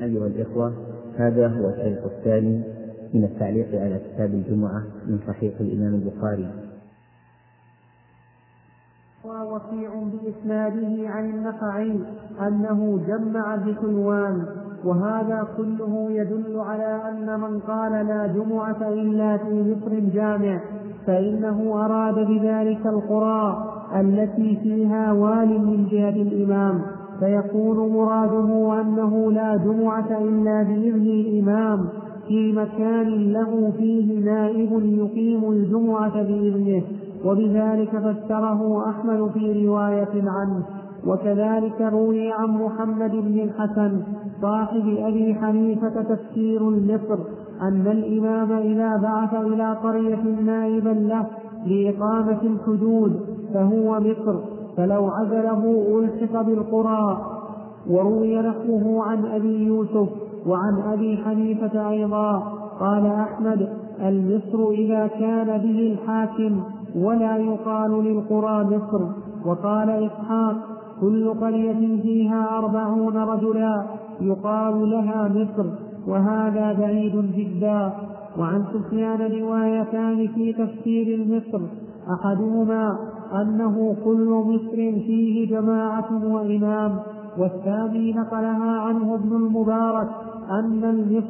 أيها الإخوة، هذا هو الشريط الثاني من التعليق على كتاب الجمعة من صحيح الإمام البخاري. ووقيع بإسناده عن النخعي أنه جمع بحلوان، وهذا كله يدل على أن من قال لا جمعة إلا في مصر جامع فإنه أراد بذلك القرى التي فيها وال من جهة الإمام، فيكون مراده أنه لا جمعة إلا بإذن الإمام في مكان له فيه نائب يقيم الجمعة بإذنه، وبذلك فسره أحمد في رواية عنه. وكذلك روي عن محمد بن الحسن صاحب أبي حنيفة تفسير مصر أن الإمام إذا بعث إلى قرية نائبا له لإقامة الحدود فهو مصر، فلو عزله ألحق بالقرى. وروي نحوه عن أبي يوسف وعن أبي حنيفة أيضا. قال أحمد: المصر إذا كان به الحاكم، ولا يقال للقرى مصر. وقال إسحاق: كل قرية فيها 40 رجلا يقال لها مصر، وهذا بعيد جدا. وعن سفيان روايتان في تفسير مصر، أحدهما أنه كل مصر فيه جماعة وإمام، والثاني نقلها عنه ابن المبارك أن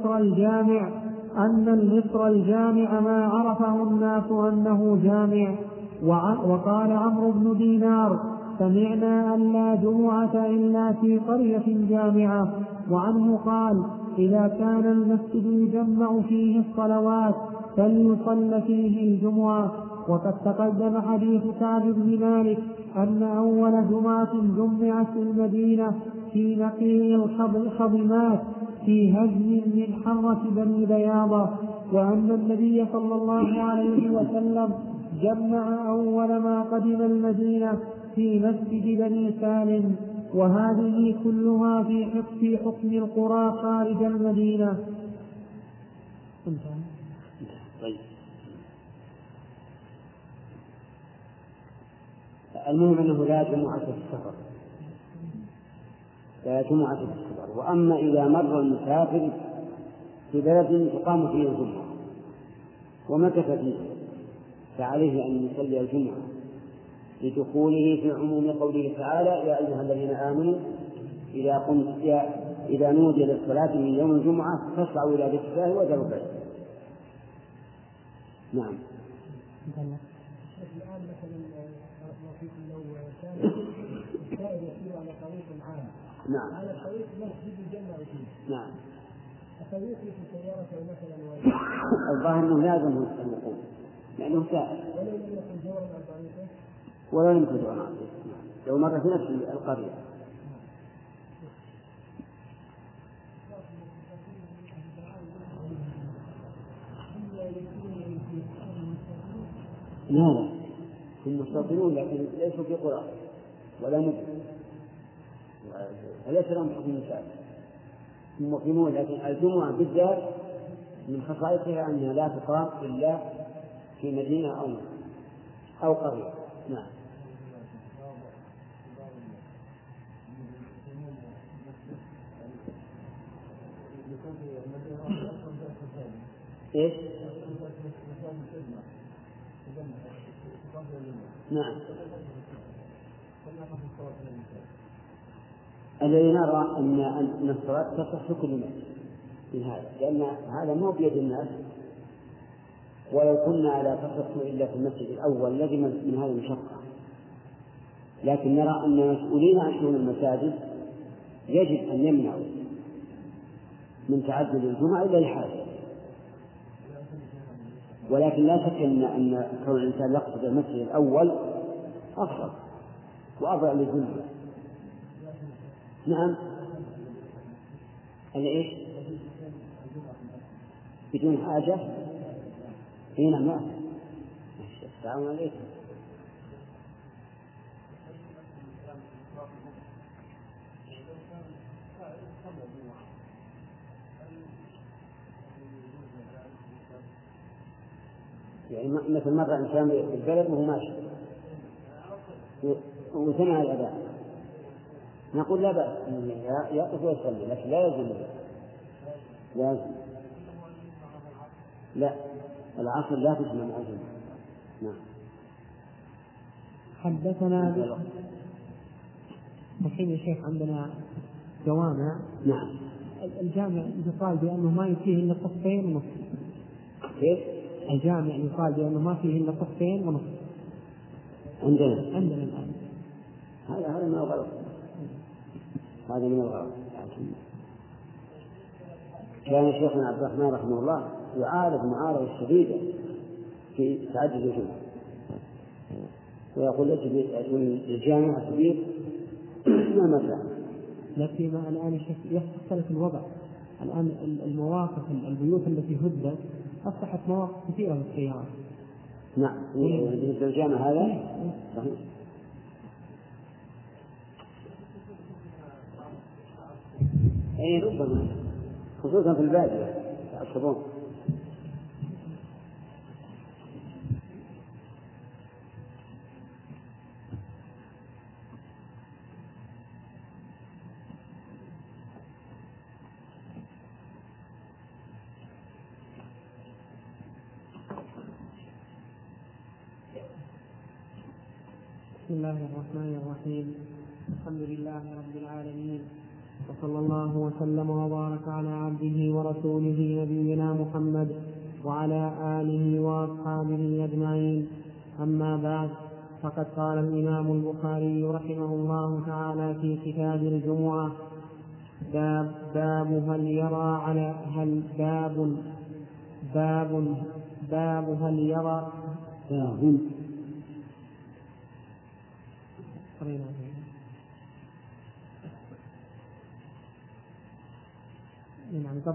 المصر الجامع ما عرفه الناس أنه جامع. وقال عمرو بن دينار: سمعنا أن لا جمعة إلا في قرية جامعة. وعنه قال: إذا كان المسجد يجمع فيه الصلوات فليصل فيه الجمعة. وقد تقدم حديث كعب بن مالك أن أول جمعة جمعت في المدينة في نقيع الخضمات في هزم من حرة بني بياضة، وأن النبي صلى الله عليه وسلم جمع أول ما قدم المدينة في مسجد بني سالم. وهذه كلها في حكم القرى خارج المدينة. المهم أنه لا جمعة في السفر، لا جمعة في السفر. وأما إذا مر المسافر في بلد تقام فيه الجمعة ومكث فيه فعليه أن يصلي الجمعة لدخوله في عموم قوله تعالى: يا أيها الذين آمنوا إذا نودي للصلاة من يوم الجمعة فاسعوا إلى ذكر الله وذروا البيع. نعم. الآن مثلا لو كان السائر يسير على طريق عام، نعم، على طريق مسجد يجمع فيه، نعم، فيوقف سيارته مثلا الظاهر أنه لازم الوقوف لأنه سائر ولا يمكن جورا عن طريقه لو مر في نفس القرية. لا هم مستوطنون لكن ليسوا في قرى ولا مدن، فليس لهم حكم المساجد، هم مقيمون. لكن الجمعة بالذات من خصائصها أنها لا تقام إلا في مدينة أو قرية. نعم. إيش؟ نعم. الذي نرى أن الصلاة تصح في كل مسجد من هذا، لأن هذا مو بيد الناس، ولو كنا لا تصح إلا في المسجد الأول لزم من هذه المشقة. لكن نرى أن المسؤولين عن شؤون المساجد يجب أن يمنعوا من تعدد الجمعة إلا لحاجة، ولكن لا شك أن كون الإنسان يقصد المسجد الأول أفضل وأفضل للجمعة. نعم. إيش؟ بدون حاجة هنا ما السلام عليكم. يعني مثل مرة إنسان بالبلد وهو ماشي وسمع الأذان نقول لا بأس يقف ويصلي، لكن لا يلزم به لازم. لا، العصر لا تجمع مع الجمعة. نعم. حدثنا الحين يا شيخ عندنا جوامع. نعم. الجامع يقال بأنه ما فيه إلا صفين ونصف. كيف؟ الجامع يقال بأنه ما فيه إلا صفين ونصف. عندنا الآن. هذا من الغلط. هذا من الغلط. كان شيخنا عبد الرحمن رحمه الله يعارض معارضة شديدة في تعدد الجمعة، ويقول الجامع الكبير ما مثلا. لكن الآن يختلف الوضع. الآن المواقف البيوت التي هدت أصبحت مواقف كثيرة للسيارات. نعم. بالنسبة للجامع هذا صحيح. أي ربما خصوصا في البادية يعصبون. بسم الله الرحمن الرحيم. الحمد لله رب العالمين، وصلى الله وسلم وبارك على عبده ورسوله نبينا محمد وعلى آله وأصحابه أجمعين. أما بعد، فقد قال الإمام البخاري رحمه الله تعالى في كتاب الجمعة: باب هل يرى على هل باب هل يرى يعني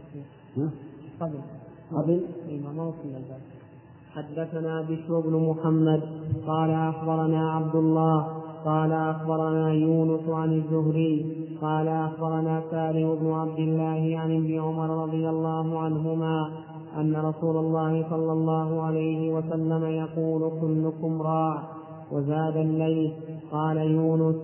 قبل ما وصلنا الباب. حدثنا بشر بن محمد قال أخبرنا عبد الله قال أخبرنا يونس عن الزهري قال أخبرنا سالم بن عبد الله عن ابن عمر رضي الله عنهما أن رسول الله صلى الله عليه وسلم يقول: كلكم راع. وزاد الليث قال يونس: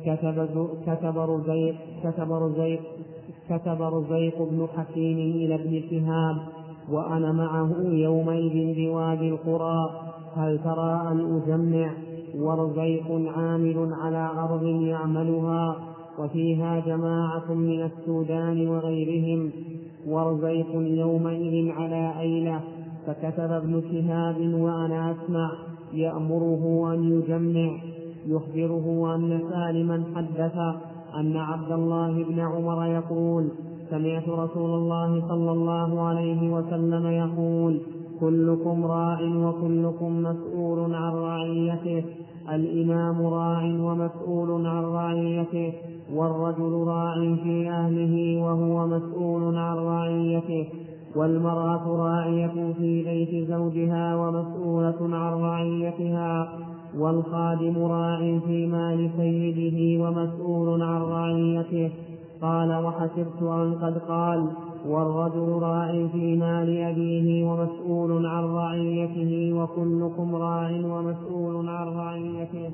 كتب رزيق بن حكيم إلى ابن شهاب وأنا معه يومئذ بوادي القرى: هل ترى أن أجمع؟ ورزيق عامل على أرض يعملها وفيها جماعة من السودان وغيرهم، ورزيق يومئذ على أيلة. فكتب ابن شهاب وأنا أسمع يأمره أن يجمع، يخبره أن سالما حدث أن عبد الله بن عمر يقول: سمعت رسول الله صلى الله عليه وسلم يقول: كلكم راع وكلكم مسؤول عن رعيته. الإمام راع ومسؤول عن رعيته، والرجل راع في أهله وهو مسؤول عن رعيته، والمرأة راعية في بيت زوجها ومسؤولة عن رعيتها، والخادم راع في مال سيده ومسؤول عن رعيته. قال: وحسبت أن قد قال: والرجل راع في مال أبيه ومسؤول عن رعيته، وكلكم راع ومسؤول عن رعيته.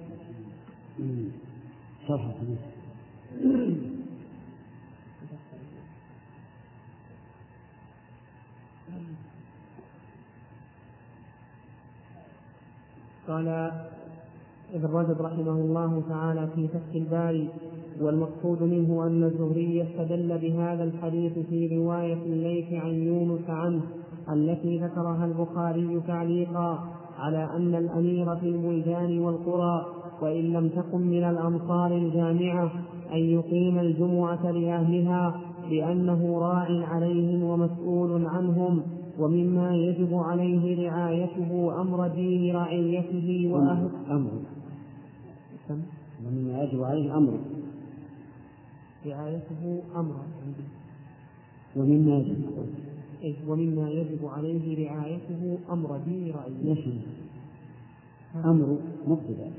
قال ابن رجب رحمه الله تعالى في فتح الباري: والمقصود منه أن الزهري استدل بهذا الحديث في رواية الليث عن يونس عنه التي ذكرها البخاري تعليقا على أن الأمير في البلدان والقرى وإن لم تكن من الأمصار الجامعة أن يقيم الجمعة لأهلها، لأنه راع عليهم ومسؤول عنهم، ومما يجب عليه رعايته أمر دين رعيته وأهل ومما يجب عليه أمر رعايته أمر ومما يجب عليه رعايته أمر دين رعيته. أمر مبتدأ.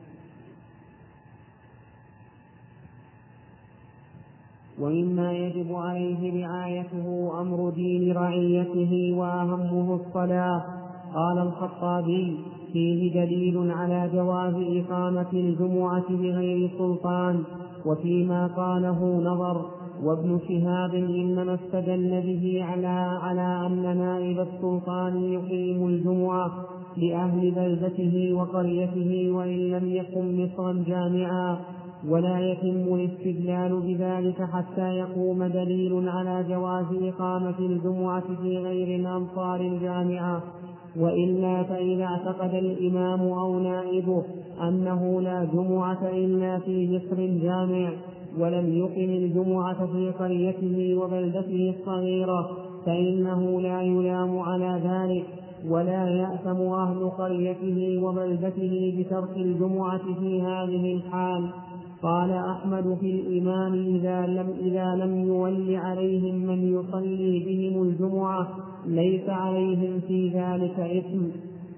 ومما يجب عليه رعايته أمر دين رعيته وأهمه الصلاة. قال الخطابي: فيه دليل على جواز إقامة الجمعة بغير سلطان، وفيما قاله نظر، وابن شهاب إنما استدل به على أن نائب السلطان يقيم الجمعة لأهل بلدته وقريته وإن لم يكن مصرا جامعا، ولا يتم الاستدلال بذلك حتى يقوم دليل على جواز إقامة الجمعة في غير الأمصار الجامعة، وإلا فإذا اعتقد الإمام أو نائبه أنه لا جمعة إلا في مصر جامع ولم يقم الجمعة في قريته وبلدته الصغيرة فإنه لا يلام على ذلك، ولا يأثم أهل قريته وبلدته بترك الجمعة في هذه الحال. قال أحمد في الإمام إذا لم يول عليهم من يصلي بهم الجمعة ليس عليهم في ذلك إثم،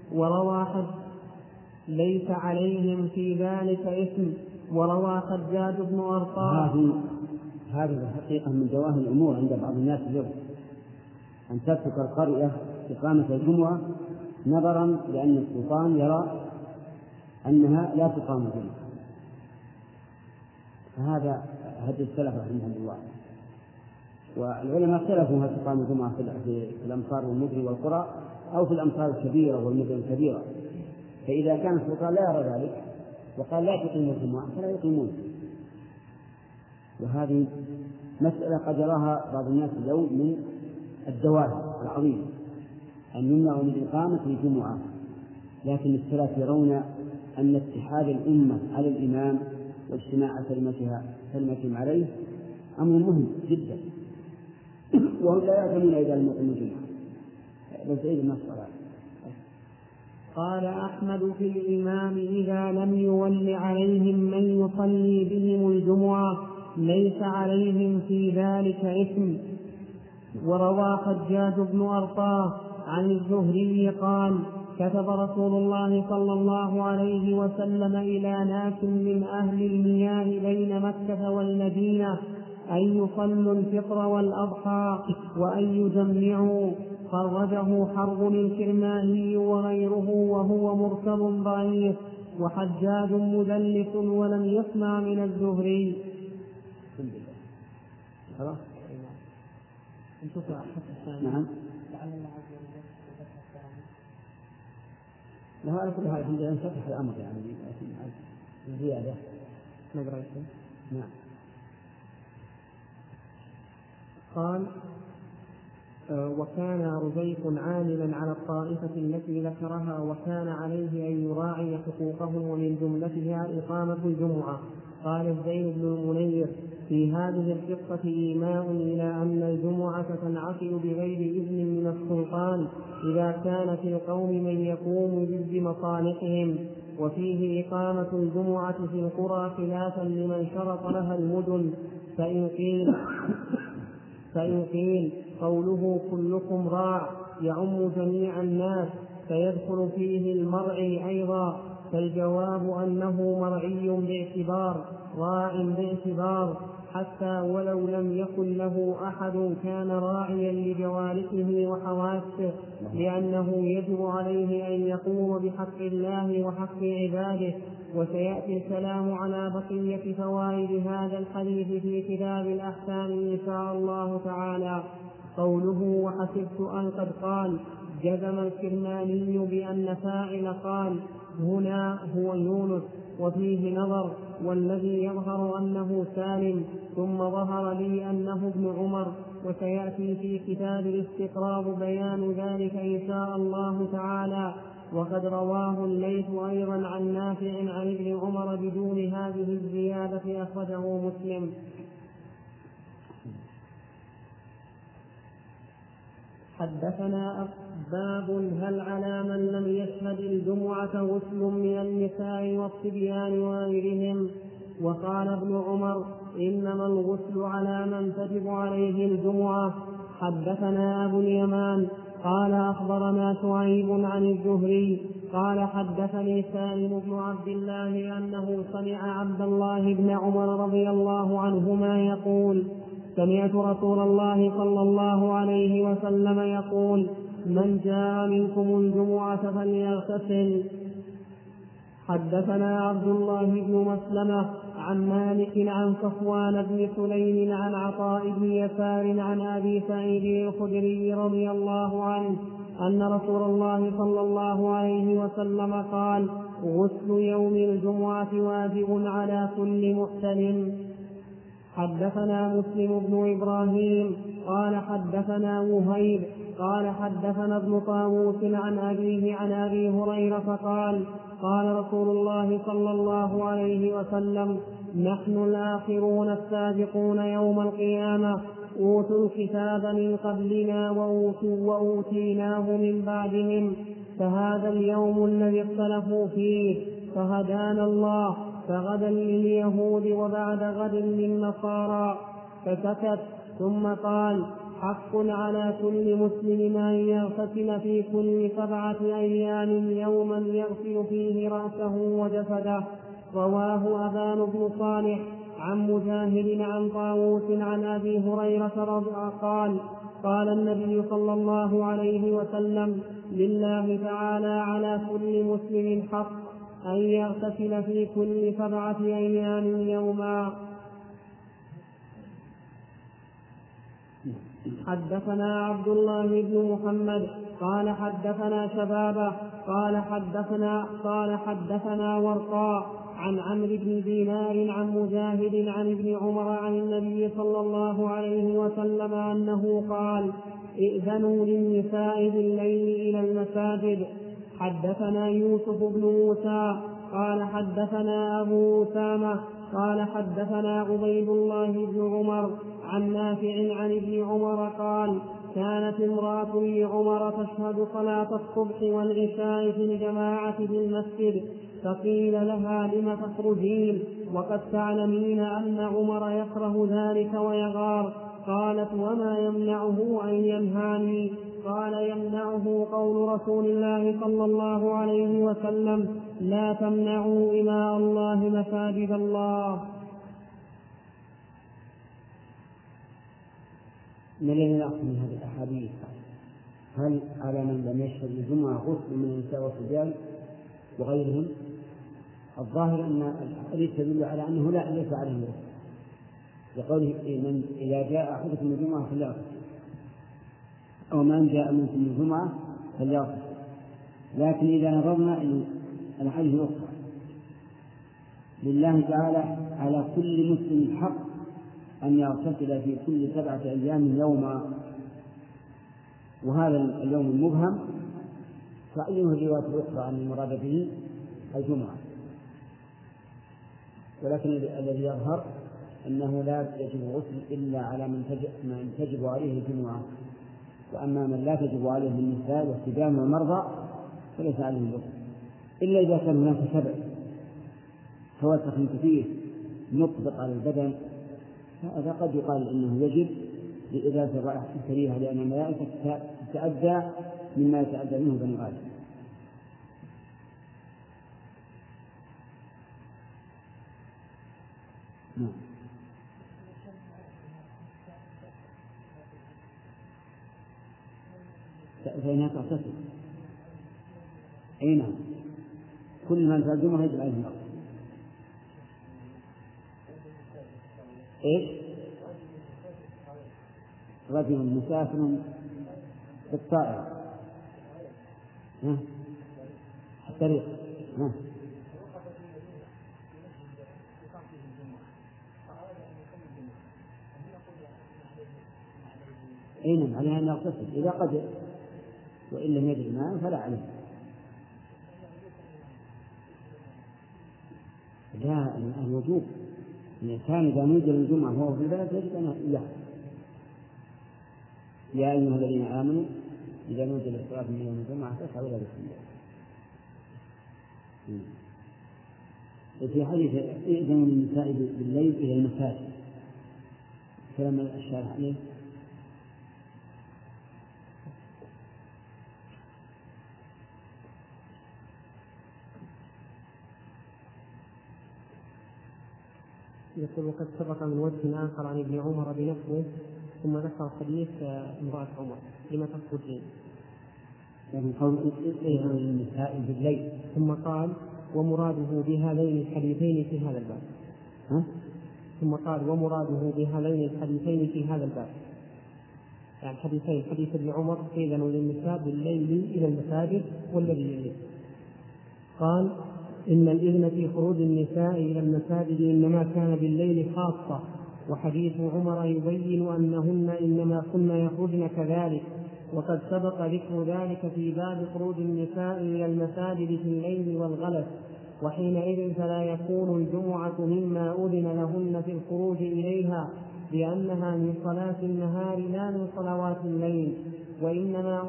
وروى حجاج بن أرطاة. هذه الحقيقة من جواهر الأمور عند بعض الناس اليوم، أن تترك القرية إقامة الجمعة نظرا لأن السلطان يرى أنها لا تقام الجمعة، فهذا هدي السلف رحمهم الله. والعلماء اختلفوا هل تقام الجمعة في الأمصار والمدن والقرى أو في الأمصار الكبيرة والمدن الكبيرة، فإذا كان السلطان لا يرى ذلك وقال لا تقيموا الجمعة فلا يقيمون. وهذه مسألة قد يراها بعض الناس اليوم من الدواهر العظيمة أن يمنعوا من إقامة الجمعة، لكن السلف يرون أن اتحاد الأمة على الإمام واجتماع كلمتهم عليه أمر مهم جدا، وهم لا يعلمون إذا لم يقيموا الجمعة. بل سعيد النصر. قال أحمد في الإمام إذا لم يول عليهم من يصلي بهم الجمعة ليس عليهم في ذلك إثم. وروى حجاج بن أرطاة عن الزهري قال كتب رسول الله صلى الله عليه وسلم إلى ناس من أهل المياه بين مكة والمدينة أن يصلوا الفطر والأضحى وأن يجمعوا، خرجه حرب الكرماني وغيره وهو مرسل ضعيف، وحجاج مدلس ولم يسمع من الزهري. نعم. على كل حال الحمد لله انفتح الأمر يعني زيادة. نعم. قال وكان رزيق عاملا على الطائفة التي ذكرها وكان عليه أن يراعي حقوقهم ومن جملتها إقامة الجمعة. قال الزين بن المنير في هذه القصة إيماء إلى أن الجمعة تنعقد بغير إذن من السلطان إذا كان في القوم من يقوم بمصالحهم، وفيه إقامة الجمعة في القرى خلافا لمن شرط لها المدن. فإن قيل قوله كلكم راع يعم جميع الناس فيدخل فيه المرعي أيضا، فالجواب أنه مرعي باعتبار راع باعتبار، حتى ولو لم يكن له أحد كان راعيا لجوارحه وحواسه، لأنه يجب عليه أن يقوم بحق الله وحق عباده. وسيأتي الكلام على بقية فوائد هذا الحديث في كتاب الأحكام إن شاء الله تعالى. قوله وحسبت أن قد قال جزم الكرماني بأن فاعل قال هنا هو يونس، وفيه نظر، والذي يظهر أنه سالم، ثم ظهر لي أنه ابن عمر، وسيأتي في كتاب الاستقراض بيان ذلك إن شاء الله تعالى. وقد رواه الليث أيضا عن نافع عن ابن عمر بدون هذه الزيادة، أخرجه مسلم. حدثنا باب هل على من لم يشهد الجمعة غسل من النساء والصبيان وغيرهم؟ وقال ابن عمر إنما الغسل على من تجب عليه الجمعة. حدثنا أبو اليمان قال أخبرنا شعيب عن الزهري قال حدثني سالم بن عبد الله أنه سمع عبد الله بن عمر رضي الله عنهما يقول سمعت رسول الله صلى الله عليه وسلم يقول من جاء منكم الجمعة فليغتسل. حدثنا عبد الله بن مسلمة عن مالك عن صفوان بن سليم عن عطاء بن يسار عن أبي سعيد الخدري رضي الله عنه أن رسول الله صلى الله عليه وسلم قال: غسل يوم الجمعة واجب على كل محتلم. حدثنا مسلم بن إبراهيم قال حدثنا وهيب قال حدثنا ابن طاووس عن أبيه عن أبي هريرة قال: قال رسول الله صلى الله عليه وسلم: نحن الآخرون السابقون يوم القيامة، أوتوا الكتاب من قبلنا وأوتيناه من بعدهم، فهذا اليوم الذي اختلفوا فيه، فهدانا الله، فغدا لليهود وبعد غد للنصارى. فسكت ثم قال: حق على كل مسلم أن يغتسل في كل 7 أيام يوما يغسل فيه رأسه وجسده. رواه أبان بن صالح عن مجاهد عن طاووس عن أبي هريرة قال: قال النبي صلى الله عليه وسلم: لله تعالى على كل مسلم حق أن يغتسل في كل 7 أيام يوما. حدثنا عبد الله بن محمد قال حدثنا شبابه قال حدثنا ورقاء عن عمرو بن دينار عن مجاهد عن ابن عمر عن النبي صلى الله عليه وسلم أنه قال: ائذنوا للنساء بالليل إلى المساجد. حدثنا يوسف بن موسى قال حدثنا أبو أسامة قال حدثنا عبيد الله بن عمر عن نافع عن ابن عمر قال: كانت امرأة لعمر تشهد صلاة الصبح والعشاء في الجماعة في المسجد، فقيل لها: لم تخرجين وقد تعلمين أن عمر يكره ذلك ويغار؟ قالت: وما يمنعه أن ينهاني؟ قال: يمنعه قول رسول الله صلى الله عليه وسلم: لا تمنعوا إماء الله مساجد الله. ما الذي نأخذ من هذه الأحاديث؟ هل على من لم يشهد الجمعة غسل من النساء والصبيان وغيرهم؟ الظاهر أن الحديث تدل على أنه ليس عليه غسل، لقوله: من إذا جاء أحدكم الجمعة فليغتسل، أو من جاء منكم الجمعة فليغتسل. لكن إذا نظرنا إلى الحديث الأخرى: لله تعالى على كل مسلم حق أن يغتسل في كل 7 أيام يوما، وهذا اليوم المبهم تعينه الرواية الأخرى أن المراد به الجمعة، ولكن الذي يظهر أنه لا يجب غسل إلا على من تجب عليه الجمعة، وأما من لا تجب عليه من النساء والصبيان والمرضى فليس عليه الغسل، إلا إذا كان هناك سبب فوسخ كثير مطبق على البدن، هذا قد يقال إنه يجب لإزالة الرائحة الكريهة، لأن الملائكة تتأذى مما يتأذى منه بني آدم. فإنها تغتسل. أي نعم، كل من تلزمه يجب عليه الأرض. إيش؟ رجل مسافر بالطائرة الطريق أين عليها أن يغتسل إذا قدر، وإن لم يجد ماء فلا عليه. لا، الوجوب الإنسان إذا نزل الجمعة وهو في البلد يجب أن يغتسل. يا أيها الذين آمنوا إذا نزل الصلاة من يوم الجمعة فاسعوا إلى ذكر الله. في حديث: ائذنوا للنساء بالليل إلى المساجد، كلام الشارح عليه. يقول: وقد سبق من وجه آخر عن ابن عمر بنفسه، ثم ذكر حديث امرأة عمر: لما تخرجين؟ يعني قول ائذنوا للنساء بالليل، ثم قال: ومراده بهذين الحديثين في هذا الباب. ثم قال ومراده بهذين الحديثين في هذا الباب، يعني حديثين، حديث ابن عمر إذن للنساء بالليل إلى المساجد والذي يليه. قال إن الإذن في خروج النساء إلى المساجد إنما كان بالليل خاصة، وحديث عمر يبين أنهن إنما كن يخرجن كذلك، وقد سبق ذكر ذلك في باب خروج النساء إلى المساجد في الليل والغلس، وحينئذ فلا يكون الجمعة مما أذن لهن في الخروج إليها، لأنها من صلاة النهار لا من صلوات الليل، وإنما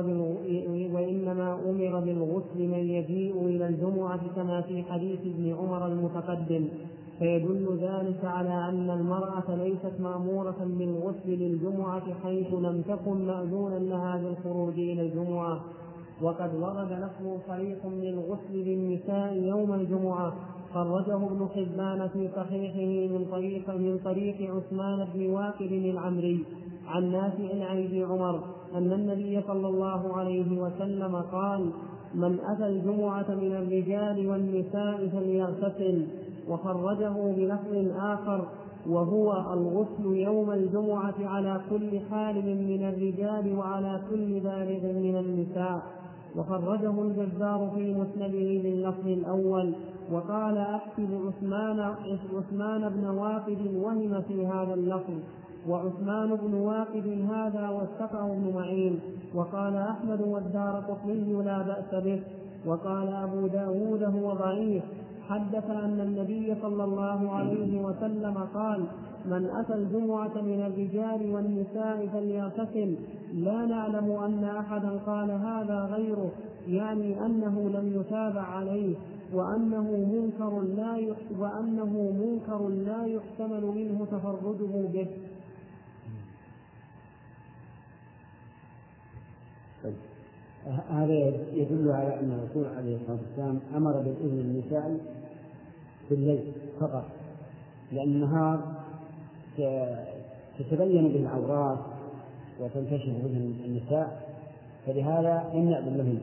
أمر بالغسل من يجيء إلى الجمعة كما في حديث ابن عمر المتقدم، فيدل ذلك على أن المرأة ليست مأمورة بالغسل للجمعة حيث لم تكن مأذونا لها بالخروج إلى الجمعة. وقد ورد لفظ صريح للغسل للنساء يوم الجمعة، خرجه ابن حبان في صحيحه من طريق عثمان بن واقد العمري عن نافع عن ابن عمر أن النبي صلى الله عليه وسلم قال: من أتى الجمعة من الرجال والنساء فليغتسل. وخرجه بلفظ آخر وهو الغسل يوم الجمعة على كل حال من الرجال وعلى كل بالغ من النساء. وخرجه الجزار في مسنده باللفظ الأول، وقال أحسب عثمان بن واقد وهم في هذا اللفظ، وعثمان بن واقد هذا وثقه ابن معين. وقال أحمد والدارقطني لا بأس به. وقال أبو داود هو ضعيف. حدث أن النبي صلى الله عليه وسلم قال: من أتى الجمعة من الرجال والنساء فليغتسل. لا نعلم أن أحدا قال هذا غيره، يعني أنه لم يتابع عليه، وأنه منكر لا يحتمل منه تفرده به. هذا يدل على أن الرسول عليه الصلاة والسلام أمر بالإذن للنساء في الليل فقط، لأن النهار تتبين به العورات وتنكشف به النساء، فلهذا لم يأذن لهن.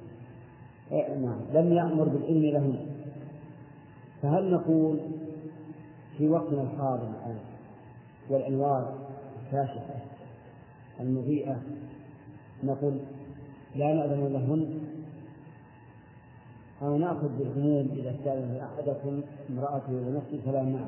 لم يأمر بالإذن لهن. فهل نقول في وقتنا الحاضر الآن والأنوار الكاشفة المضيئة نقول لا نأذن لهن، أو نأخذ بالعموم إذا استأذن أحدكم امرأته ونفسه فلا نعم؟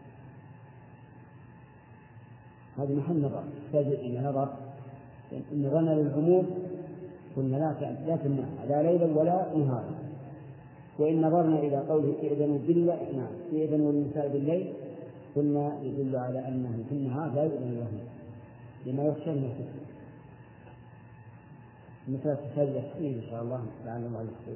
هذا محل نظر، يحتاج إلى نظر. إن نظرنا للعموم قلنا لا تمنع لا ليلا ولا نهارا، وإن نظرنا إلى قوله إذن النساء بالليل قلنا يدل على أنه في النهار لا يؤذن لهم لما يخشى من الفتنة. مثل تحتاج إن شاء الله لعل الله يخشى.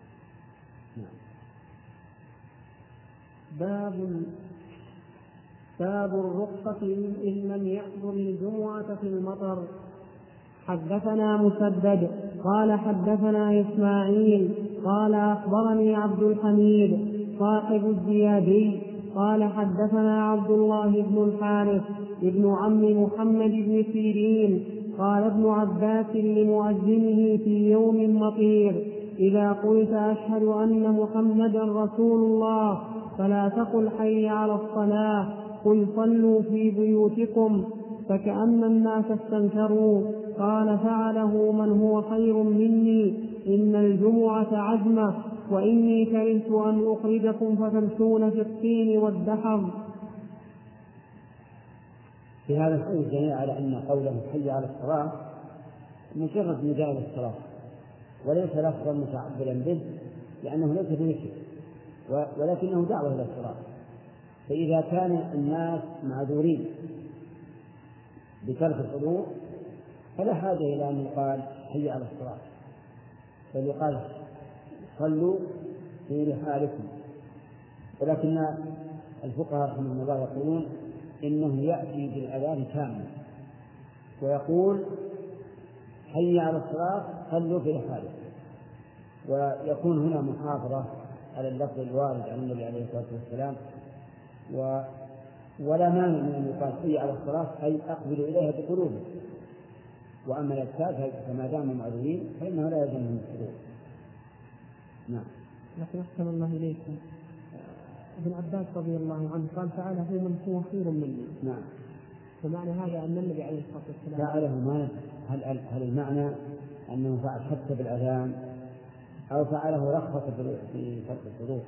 باب الرخصة إن لم يحضر الجمعة في المطر. حدثنا مسدد قال حدثنا إسماعيل قال أخبرني عبد الحميد صاحب الزيادي قال حدثنا عبد الله بن الحارث ابن عم محمد بن سيرين قال ابن عباس لمؤذنه في يوم مطير: إذا قلت أشهد أن محمدا رسول الله فلا تقل حي على الصلاة، قل صلوا في بيوتكم. فكأن الناس استنكروا. قال: فعله من هو خير مني، إن الجمعة عزمة، وإني كرهت أن أخرجكم فتمشون في الطين والدحر. في هذا الحديث دليل على أن قوله حي على الصلاة مجرد نداء للصلاة وليس لفظا متعبدا به، لأنه ليس بذكر ولكنه دعوة إلى الصلاة. فإذا كان الناس معذورين بترك الحضور فلا حاجة إلى أن يقال حي على الصلاة، بل يقال صلوا في رحالكم. ولكن الفقهاء رحمهم الله يقولون إنه يأتي بالأذان كامل ويقول حي على الصلاة صلوا في رحالكم، ويكون هنا محافظة على اللفظ الوارد عن النبي عليه الصلاة والسلام، ولا مانع من أن يقال حي على الصلاة أي أقبلوا إليها بقلوبهم. وأما الأذكار فما داموا معذورين فإنه لا يلزمهم الحضور. نعم. لكن أحسن الله إليكم، ابن عباس رضي الله عنه قال فعله من هو خير مني. نعم. فمعنى هذا أن النبي عليه الصلاة والسلام فعله ما هل المعنى أنه فعل حتى بالأذان أو فعله رخص في فرق الفروض؟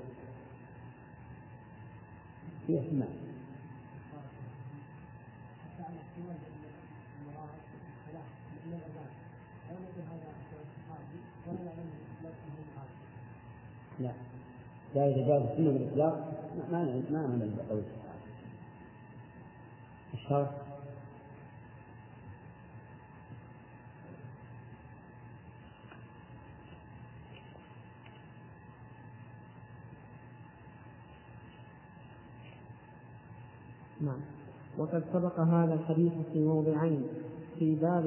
في احتمال. لا إذا جاء السنة بالإطلاق ما نعمل بقول الشرط. نعم. وقد سبق هذا الحديث في موضعين، في باب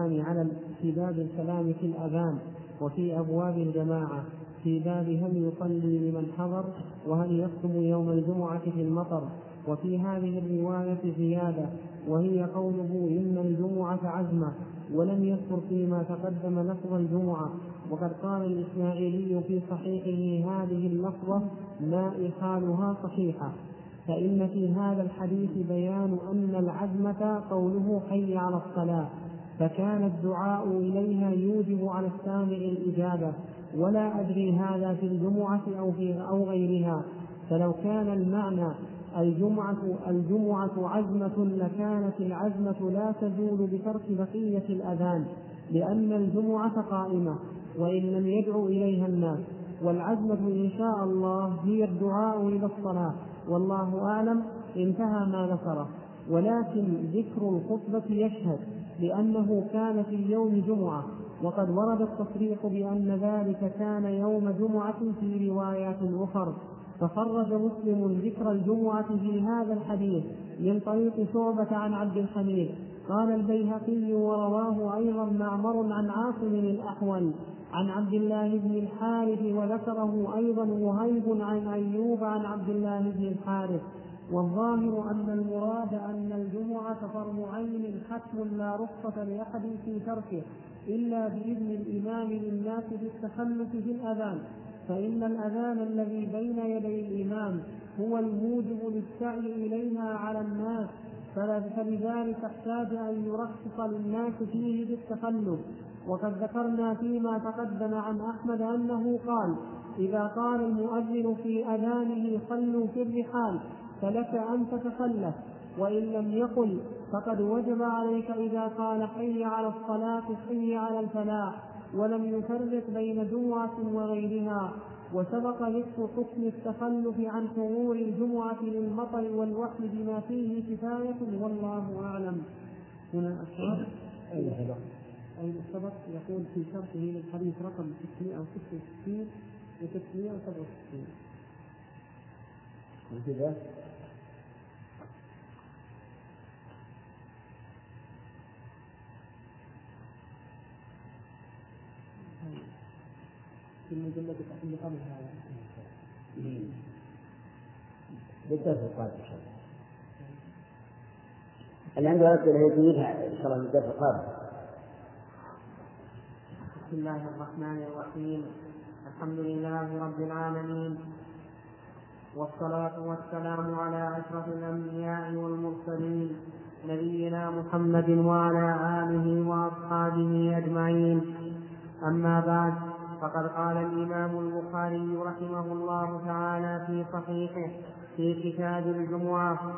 الكلام في الأذان، وفي أبواب الجماعة، في باب هل يصلي لمن حضر، وهل يصوم يوم الجمعة في المطر. وفي هذه الرواية زيادة، وهي قوله إن الجمعة عزمة، ولم يذكر فيما تقدم لفظ الجمعة. وقد قال الإسماعيلي في صحيحه هذه اللفظة لا إخالها صحيحة، فإن في هذا الحديث بيان أن العزمة قوله حي على الصلاة، فكان الدعاء إليها يوجب على السامع الإجابة، ولا أدري هذا في الجمعة أو غيرها. فلو كان المعنى الجمعة عزمة لكانت العزمة لا تزول بترك بقية الأذان، لأن الجمعة قائمة وإن لم يدعو إليها الناس، والعزمة إن شاء الله هي الدعاء إلى الصلاة، والله أعلم. انتهى ما ذكره. ولكن ذكر الخطبة يشهد لأنه كان في يوم جمعة، وقد ورد التصريح بأن ذلك كان يوم جمعة في روايات أخرى، فخرج مسلم ذكر الجمعة في هذا الحديث من طريق شعبة عن عبد الحميد. قال البيهقي ورواه أيضا معمر عن عاصم الأحول عن عبد الله بن الحارث، وذكره أيضا وهيب عن أيوب عن عبد الله بن الحارث. والظاهر أن المراد أن الجمعة فرض عين حتم لا رخصة لأحد في تركه إلا بإذن الإمام للناس بالتخلف في الأذان، فإن الأذان الذي بين يدي الإمام هو الموجب للسعي إليها على الناس، فلذلك احتاج أن يرخص للناس فيه بالتخلف. وقد ذكرنا فيما تقدم عن أحمد أنه قال إذا قال المؤذن في أذانه صلوا في الرحال فلك أن تتخلف، وإن لم يقل فقد وجب عليك إذا قال حي على الصلاة حي على الفلاح، ولم يفرق بين جمعة وغيرها. وسبق ذكر حكم التخلف عن حضور الجمعة للمطر والوحل بما فيه كفاية، والله أعلم. هنا السؤال أين سبق يقول في شرحه للحديث رقم 666 و 667 كذا. في المجلد اللي قبل هذا بالدرس القادم إن شاء الله. اللي عنده أسئلة يجيبها إن شاء الله بالدرس القادم. بسم الله الرحمن الرحيم. الحمد لله رب العالمين، والصلاة والسلام على أشرف الأنبياء والمرسلين نبينا محمد وعلى آله وأصحابه أجمعين. أما بعد، فقد قال الإمام البخاري رحمه الله تعالى في صحيحه في كتاب الجمعة: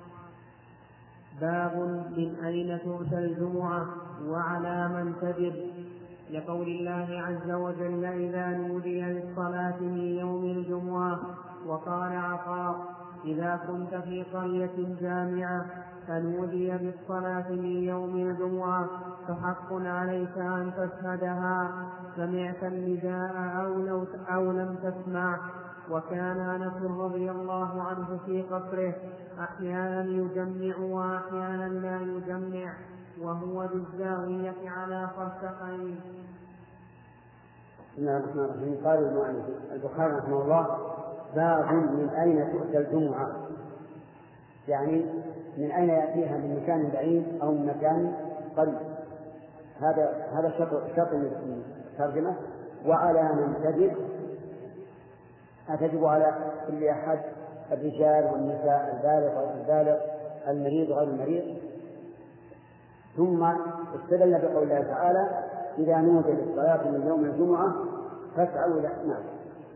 باب من أين تؤتى الجمعة وعلى من تجب، لقول الله عز وجل إذا نودي للصلاة من يوم الجمعة. وقال عطاء: إذا كنت في قرية جامعة فنودي بالصلاة من يوم الجمعة فحق عليك أن تشهدها، سمعت النداء أو لم تسمع. وكان أنس رضي الله عنه في قصره أحيانا يجمع وأحيانا لا يجمع، وهو بالزاوية على فرسخين. بسم الله الرحمن الرحيم. قال المؤلف البخاري رحمه الله: باب من أين تؤتى الجمعة، يعني من أين يأتيها، من مكان بعيد أو من مكان قريب. هذا شرط من الترجمة. وعلى من تجب، أتجب على كل أحد الرجال والنساء، البالغ غير البالغ، المريض غير المريض. ثم استدل بقول الله تعالى إذا نودي للصلاة من يوم الجمعة فاسعوا إلى. نعم.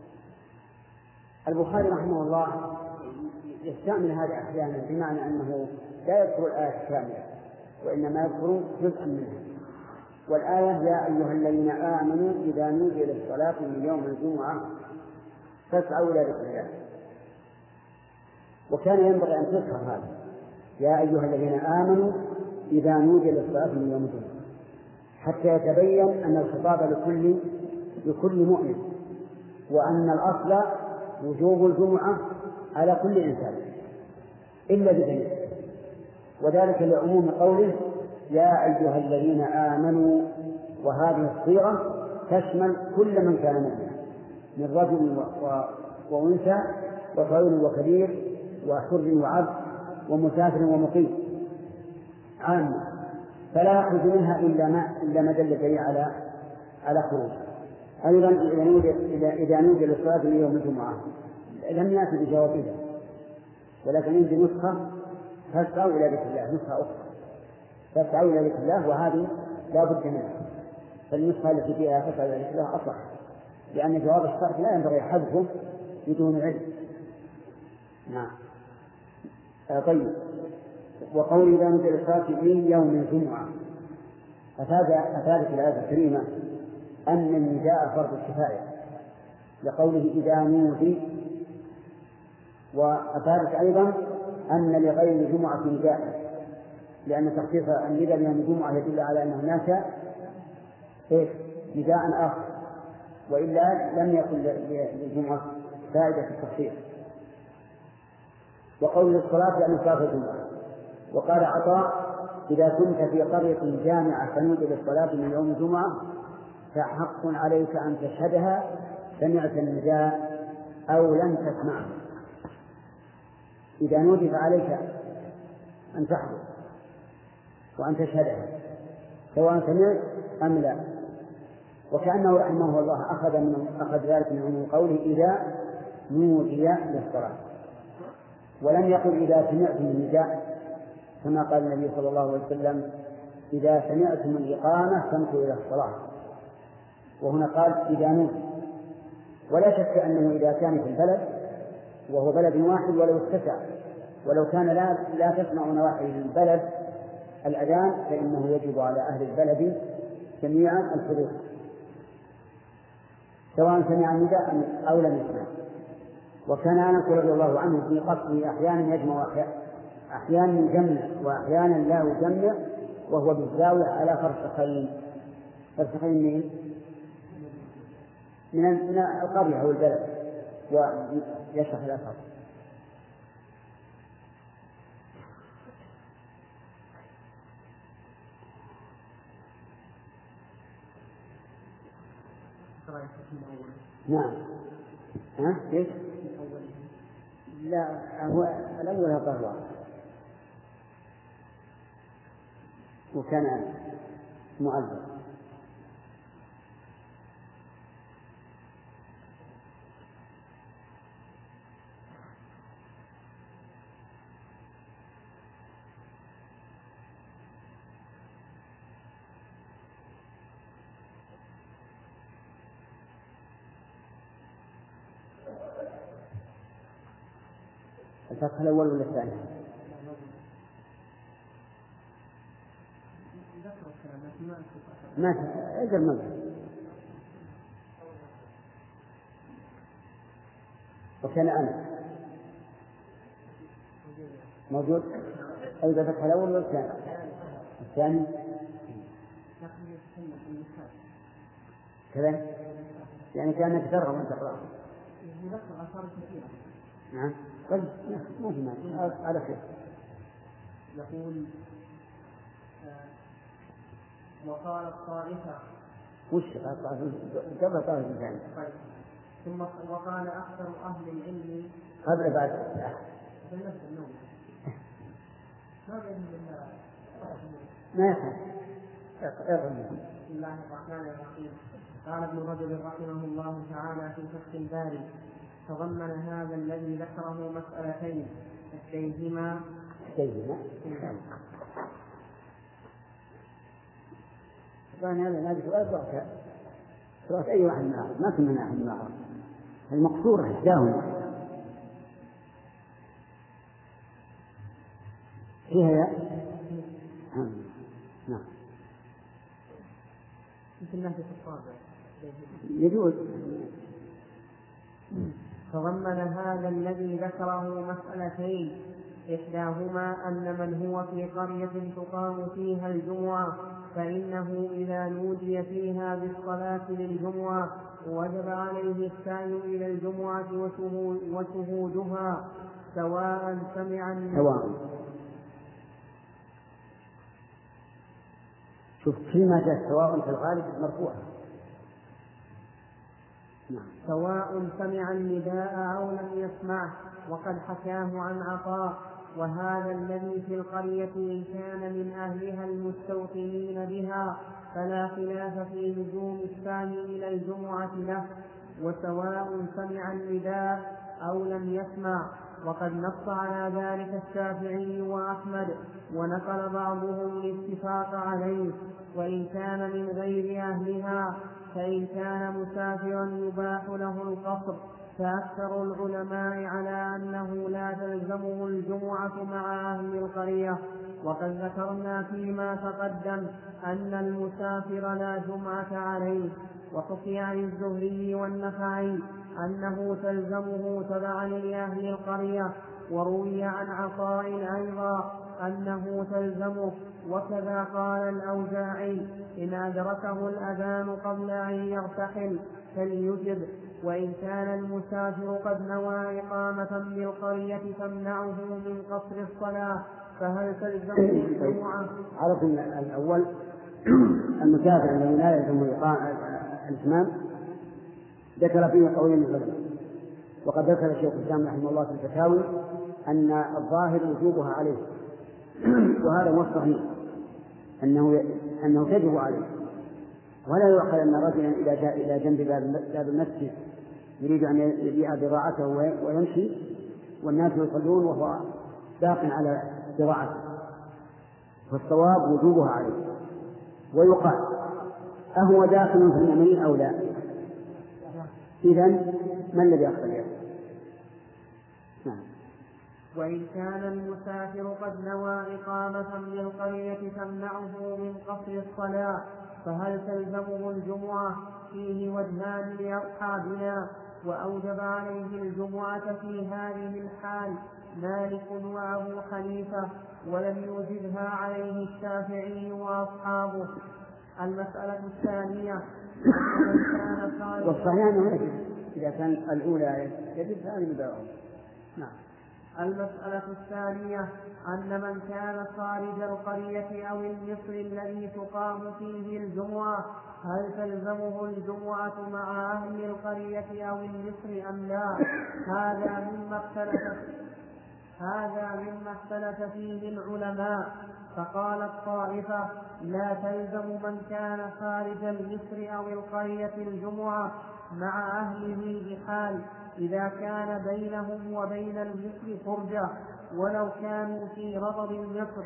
البخاري رحمه الله يستعمل هذا أحيانا بمعنى أنه لا يذكر الآية كاملة وإنما يذكر جزءا منها. والآية يا أيها الذين آمنوا إذا نودي للصلاة من يوم الجمعة فاسعوا إلى ذكر الله. وكان ينبغي أن تذكر هذا يا أيها الذين آمنوا إذا نودي للصلاة من يوم الجمعة حتى يتبين أن الخطاب لكل مؤمن، وأن الأصل وجوب الجمعة على كل إنسان إلا بدليل، وذلك لعموم قوله يا أيها الذين آمنوا. وهذه الصيغة تشمل كل من كان مؤمنا من رجل وأنثى وصغير وكبير وحر وعبد ومسافر ومقيم عام، فلا يخرج منها إلا ما دل به على خروج. أيضا إذا نودي للصلاة من يوم الجمعة لم يأتي بجوابها، ولكن عندي نسخة فاسعوا إلى ذكر الله، نسخة أخرى فاسعوا إلى ذكر الله، وهذه لا بد منها. فالنسخة التي فيها فاسعوا إلى ذكر الله أصح، لأن جواب الشرط لا ينبغي حذفه بدون علم. نعم. طيب. وقول إذا نودي للصلاة في يوم الجمعة أفادت الآية الكريمة أن النداء فرض الكفاية لقوله إذا نودي، وأفادت أيضا أن لغير الجمعة نداء، لأن تخصيص النداء بيوم الجمعة يدل على أن هناك نداء آخر، وإلا لم يكن للجمعة فائدة التخصيص. وقول الصلاة لأن صلاة الجمعة. وقال عطاء إذا كنت في قرية جامعة فنودي للصلاة من يوم الجمعة فحق عليك أن تشهدها سمعت النداء أو لم تسمعه. إذا نودي فعليك أن تحضر وأن تشهدها سواء سمعت أم لا. وكأنه رحمه الله أخذ ذلك من عموم قوله إذا نودي للصلاة، ولم يقل إذا سمعتم النداء كما قال النبي صلى الله عليه وسلم إذا سمعتم الإقامة فامشوا إلى الصلاة، وهنا قال إذا نودي. ولا شك أنه إذا كان في البلد وهو بلد واحد ولو اتسع، ولو كان لا تسمع نواحي البلد الأذان فإنه يجب على أهل البلد جميعا الحضور سواء سمع النداء أو لم يسمع. وكان أنس رضي الله عنه في قصره أحيانا يجمع أحيانا يجمع وأحيانا لا يجمع، وهو بالزاوية على فرسخين من القرية أو البلد، ويشرح الأثر. نعم. ليش؟ لا، هو الأول هو وكان مؤذن. الفتح الأول ولا الثاني؟ ما أجل مذهب. وكان أنا موجود أيضا الفتح الأول ولا الثاني؟ كذا يعني كأنك ترغب أن تقرأ. نعم. طيب ما في مانع على خير. يقول وقال الطائفة وش قبل طائفة ثانية. ثم وقال أكثر أهل العلم قبل بعد ما يفهم. بسم الله الرحمن الرحيم. قال ابن رجب رحمه الله تعالى في فتح الباري تضمن هذا الذي ذكره مسألتين إحديهما طبعا هذا سؤال أي واحد من الآخر ما كنا نحن من الآخر المقصورة إحداهما فيها يا نعم مثل نهج الصابع يجوز. تضمن هذا الذي ذكره مسألتين إحداهما أن من هو في قرية تقام فيها الجمعة فإنه إذا نودي فيها بالصلاة للجمعة وجب عليه السعي إلى الجمعة وشهودها سواء شوف فيما جاء سواء في الغالب مرفوعة سواء سمع النداء أو لم يسمعه وقد حكاه عن عطاء وهذا الذي في القرية إن كان من أهلها المستوطنين بها فلا خلاف في لزوم السعي إلى الجمعة له وسواء سمع النداء أو لم يسمع وقد نص على ذلك الشافعي وأحمد ونقل بعضهم الاتفاق عليه وإن كان من غير أهلها فإن كان مسافرا يباح له القصر فأكثر العلماء على أنه لا تلزمه الجمعة مع أهل القرية وقد ذكرنا فيما تقدم أن المسافر لا جمعة عليه وحكي عن الزهري والنخعي أنه تلزمه تبعا لأهل القرية وروي عن عطاء أيضا أنه تلزمه وكذا قال الأوزاعي إن أدركه الأذان قبل أن يرتحل فليجب وإن كان المسافر قد نوى إقامة بالقرية تمنعه من قصر الصلاة فهل تلزمه الجمعة؟ عرفنا الأول المسافر الذي لا يلزمه الإتمام ذكر فيه قولين العلماء وقد ذكر الشيخ الإسلام رحمه الله في الفتاوي أن الظاهر وجوبها عليه وهذا هو الصحيح أنه تجب عليه ولا يعقل أن رجلا إذا جاء إلى جنب باب المسجد يريد أن يبيع بضاعته ويمشي والناس يصلون وهو باق على بضاعته فالصواب وجوبها عليه ويقال أهو داخل في المؤمنين أو لا إذن ما الذي يختلف؟ وإن كان المسافر قد نوى إقامة بالقرية تمنعه من قصر الصلاة فهل تلزمه الجمعة؟ فيه وجهان لأصحابنا وأوجب عليه الجمعة في هذه الحال مالك وأبو حنيفة ولم يوجبها عليه الشافعي وأصحابه. المسألة الثانية والصحيح أنه يجب إذا كان الأولى يجب هذه المداومة. نعم. المسألة الثانية أن من كان خارج القرية أو المصر الذي تقام فيه الجمعة هل تلزمه الجمعة مع أهل القرية أو المصر أم لا؟ هذا مما اختلف فيه العلماء فقال الطائفة لا تلزم من كان خارج المصر أو القرية الجمعة مع أهله بحال إذا كان بينهم وبين المصر فرجة ولو كانوا في ربض مصر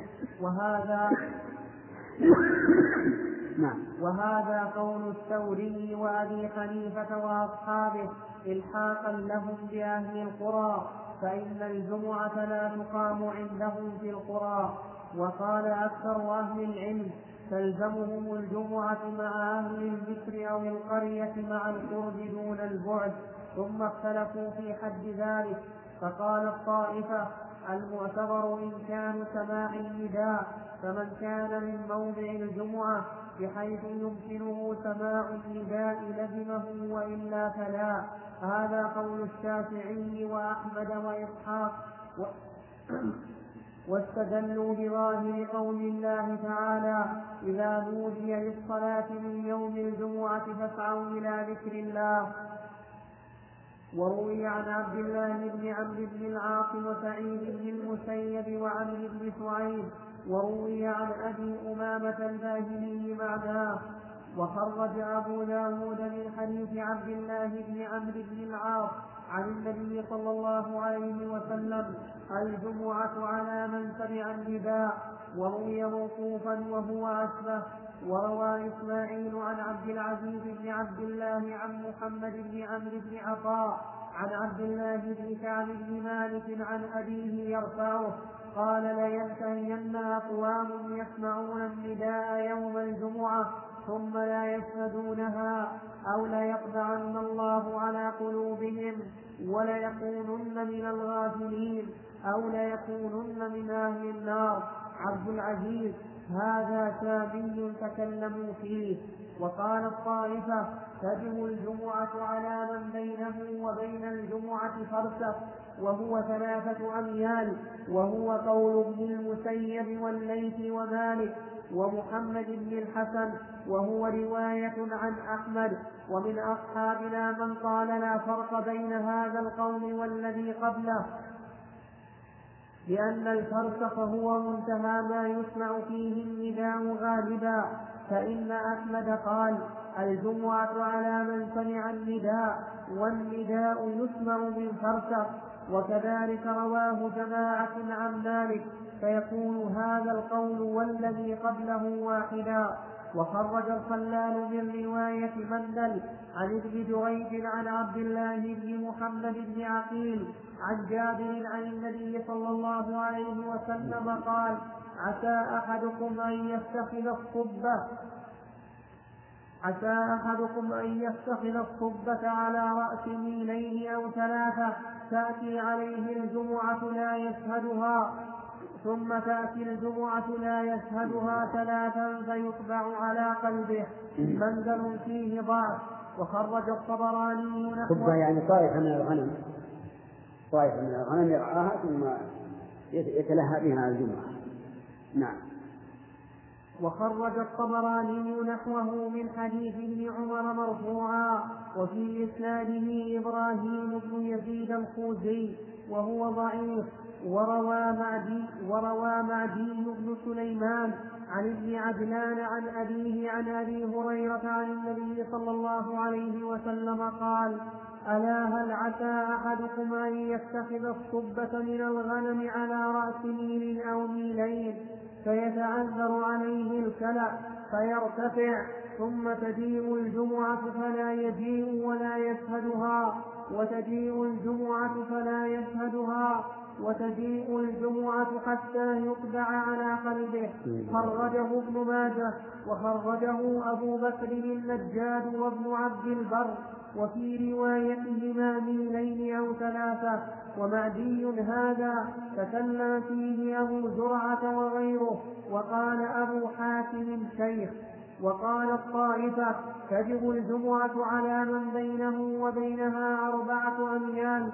وهذا قول الثوري وأبي حنيفة وأصحابه إلحاقا لهم بأهل القرى فإن الجمعة لا تقام عندهم في القرى. وقال أكثر أهل العلم تلزمهم الجمعة مع أهل المصر أو القرية مع القرب دون البعد ثم اختلفوا في حد ذلك فقال الطائفة المعتبر إن كان سماع النداء فمن كان من موضع الجمعة بحيث يمكنه سماع النداء لزمه وإلا فلا. هذا قول الشافعي وأحمد وإسحاق واستدلوا بظاهر قول الله تعالى إذا نودي للصلاة من يوم الجمعة فاسعوا إلى ذكر الله. وروي عن عبد الله بن عمرو بن العاص وسعيد بن المسيب وعمرو بن شعيب وروي عن أبي أمامة الباهلي معناه وخرج أبو داود من حديث عبد الله بن عمرو بن العاص عن النبي صلى الله عليه وسلم: الجمعة على من سمع النداء. وروي موقوفا وهو أشبه. وروى إسماعيل عن عبد العزيز بن عبد الله عن محمد بن عمرو بن عطاء عن عبد الله بن كعب بن مالك عن أبيه يرفعه قال: لينتهين أقوام يسمعون النداء يوم الجمعة ثم لا يشهدونها، أو ليطبعن الله على قلوبهم وليكونن من الغافلين، أو ليكونن من أهل النار. عبد العزيز: هذا شامي تكلموا فيه. وقال الطائفة: تجب الجمعة على من بينه وبين الجمعة فرسخ وهو 3 أميال، وهو قول ابن المسيب والليث ومالك ومحمد بن الحسن، وهو رواية عن أحمد. ومن أصحابنا من قال لا فرق بين هذا القول والذي قبله، لأن الفرسخ هو منتهى ما يسمع فيه النداء غالبا. فإن أحمد قال: الجمعة على من سمع النداء، والنداء يسمع من فرسخ. وكذلك رواه جماعة عن مالك، فيكون هذا القول والذي قبله واحدا. وخرج الخلال من رواية مندل عن ابن جريج عن عبد الله بن محمد بن عقيل عن جابر عن النبي صلى الله عليه وسلم قال: عسى أحدكم أن يتخذ الصبة على رأس ميلين أو 3 تأتي عليه الجمعة لا يشهدها، ثم تأتي الجمعة لا يشهدها 3 فيطبع على قلبه. منزل فيه ضعف. وخرج الطبراني نحو يعني طائفة من الغنم يرعاها ثم يتلهى بها الجمعة. نعم. وخرج الطبراني نحوه من حديث ابن عمر مرفوعا، وفي إسناده إبراهيم بن يزيد الخوزي وهو ضعيف. وروى معدي بن سليمان عن ابن عجلان عن أبيه عن أبي هريرة عن النبي صلى الله عليه وسلم قال: ألا هل عسى أحدكم أن يتخذ الصبة من الغنم على رأس ميل أو ميلين فيتعذر عليه الكلأ فيرتفع، ثم تجيء الجمعة فلا يجيء ولا يشهدها، وتجيء الجمعة فلا يشهدها، وتجيء الجمعة حتى يطبع على قلبه. خرجه ابن ماجه، وخرجه أبو بكر النجاد وابن عبد البر، وفي روايتهما ميلين أو 3. ومعدي هذا تكلم فيه أبو زرعة وغيره، وقال أبو حاتم شيخ. وقال الطائفة: تجب الجمعة على من بينه وبينها 4 أميال.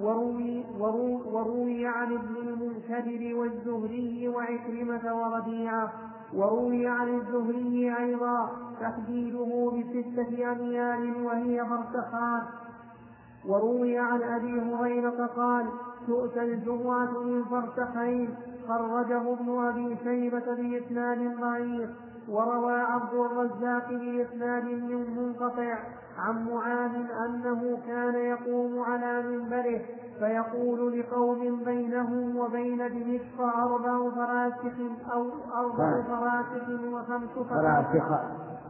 وروي عن ابن المنكدر والزهري وعكرمة وربيعة. وروي عن الزهري أيضا تحديده ب6 أميال وهي فرسخان. وروي عن أبي هريرة قال: تؤتى الجمعة من فرسخين. خرجه ابن أبي شيبة بإسناد ضعيف. وروى عبد الرزاق بإسناد منقطع عن معاذ أنه كان يقوم على منبره فيقول لقوم بينه وبين دمشق 4 فراسخ أو 4 فراسخ و5 فراسخ.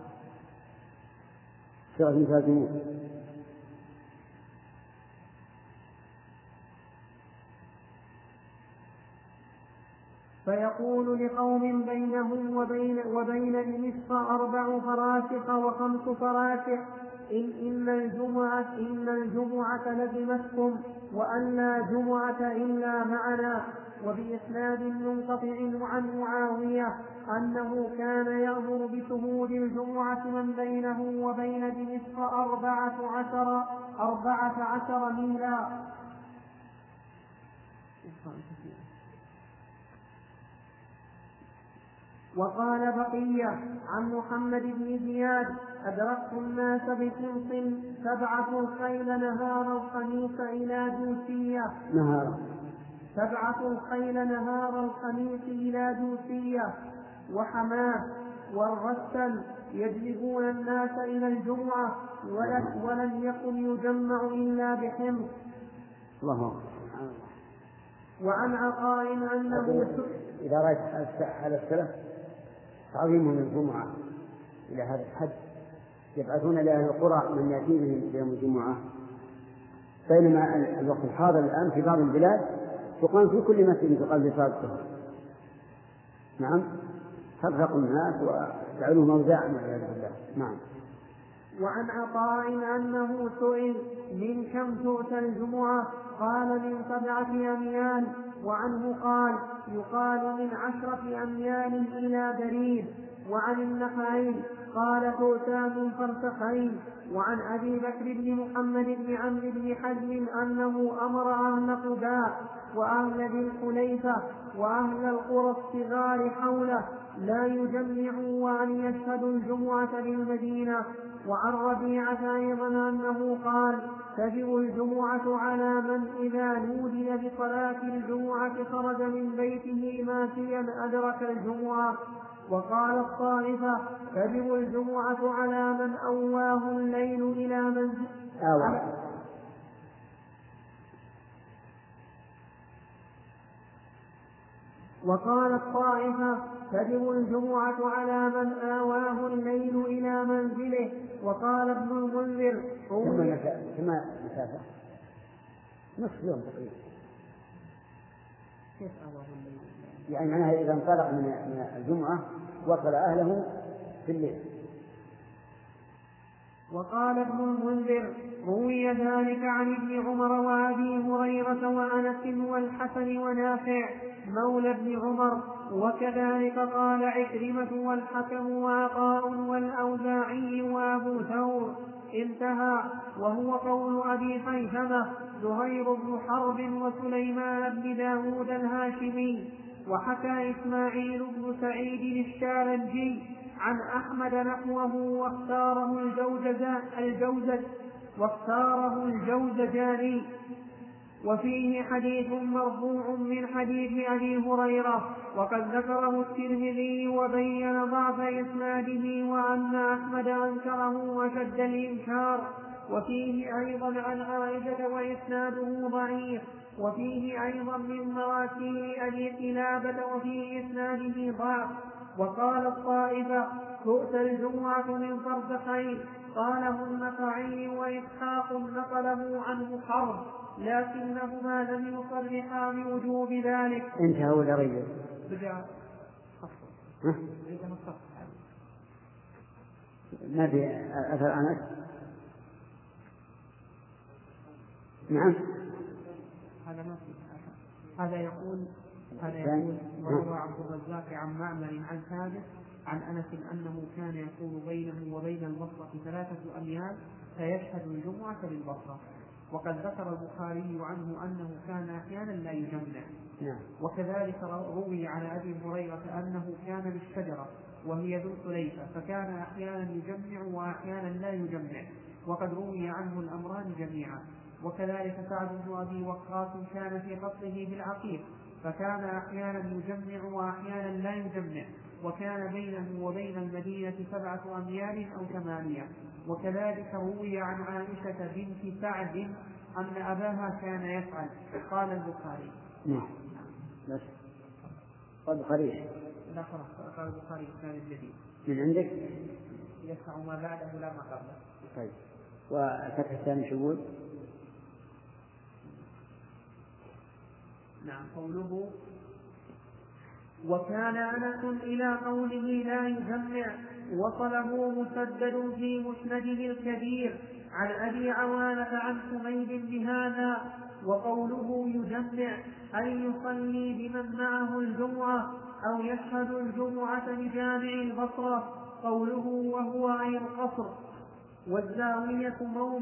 فيقول لقوم بينهم وبين دمشق 4 فراسخ و5 فراسخ إن الجمعة لزمتكم وأن لا جمعة إلا معنا. وبإسناد منقطع عن معاوية أنه كان يأمر بشهود الجمعة من بينه وبين دمشق 14 ميلا. وقال بقية عن محمد بن زياد: أدركت الناس بحمص 7 الخيل نهار الخميس إلى دوسية. 7 الخيل نهار الخميس إلى دوسية وحماه. والرسل يجلبون الناس إلى الجمعة، ولم يكن يجمع إلا بحمص. الله. وعن عطاء أنه إذا رأيت على السلف تعظيمهم الجمعة إلى هذا الحد يبعثون لأهل القرى من يأتي بهم يوم الجمعة، بينما الوقت الحاضر الآن في بعض البلاد تقام في كل مسجد تقام في صلاة الظهر. نعم، فرقوا الناس وجعلوه موزعا والعياذ بالله. نعم. وعن عطاء أنه سئل من كم تؤتى الجمعة؟ قال من 7 أميال. وعنه قال يقال من 10 أميال إلى بريد. وعن النخعي قال تؤتى من فرسخين. وعن أبي بكر بن محمد بن عمرو بن حزم أنه أمر أهل قباء وأهل ذي الحليفة وأهل القرى الصغار حوله لا يجمعوا وأن يشهدوا الجمعة بالمدينة. وعن ربيعة أيضا أنه قال تجب الجمعة على من إذا نودي بصلاة الجمعة خرج من بيته ماشيا أدرك الجمعة. وقال الطائفة تجب الجمعة على من أواه الليل إلى منزل. وقال الطائفة تجب الجمعة على من آواه الليل إلى منزله. وقال ابن المنذر ثم مسافة نصف يوم تقريبا. كيف آواه الليل؟ يعني معناها إذا انطلق من الجمعة وصل أهله في الليل. وقال ابن المنذر روي ذلك عن ابن عمر وأبي هريرة وأنس والحسن ونافع مولى ابن عمر، وكذلك قال عكرمة والحكم وعطاء والأوزاعي وأبو ثور. انتهى. وهو قول أبي خيثمة زهير بن حرب وسليمان بن داود الهاشمي. وحكى إسماعيل بن سعيد الشارنجي عن أحمد نحوه واختاره الجوزجاني. وفيه حديث مرفوع من حديث أبي هريرة وقد ذكره الترمذي وبين ضعف إسناده وأن أحمد أنكره وشد الإنكار. وفيه أيضا عن عائشة وإسناده ضعيف. وفيه أيضا من مراسيل أبي قلابة وفي إسناده ضعف. وقال الطائفة تؤتى الجمعة من فرسخين. قاله النخعي وإسحاق نقله عنه حرب لكنهما لم يصرحا بوجوب ذلك. انتهى ولا غير؟ ما في أثر أنس؟ نعم. هذا يقول وروى عبد الرزاق عن معمر عن ثابت عن أنس أنه كان يكون بينه وبين البصرة 3 أميال فيشهد الجمعة بالبصرة. وقد ذكر البخاري عنه أنه كان أحيانا لا يجمع. وكذلك روي عن أبي هريرة أنه كان بالشجرة وهي ذو الحليفة فكان أحيانا يجمع وأحيانا لا يجمع، وقد روي عنه الأمران جميعا. وكذلك سعد بن أبي وقاص كان في قصره بالعقيق فكان أحيانا يجمع وأحيانا لا يجمع، وكان بينه وبين المدينة 7 أميال أو 8. وكذلك روي عن عائشة بنت سعد أن أباها كان يفعل. قال البخاري. نعم. بس قال البخاري. لا خلاص قال البخاري كان الجديد. من عندك؟ يسمع ما بعده لا ما قبله. طيب. والفتح الثاني شو يقول؟ نعم. قوله وكان أنس إلى قوله لا يجمع وصله مسدد في مسنده الكبير عن أبي عوانة عن حميد بهذا. وقوله يجمع أي يصلي بمن معه الجمعة أو يشهد الجمعة بجامع البصرة. قوله وهو أي القصر. والزاوية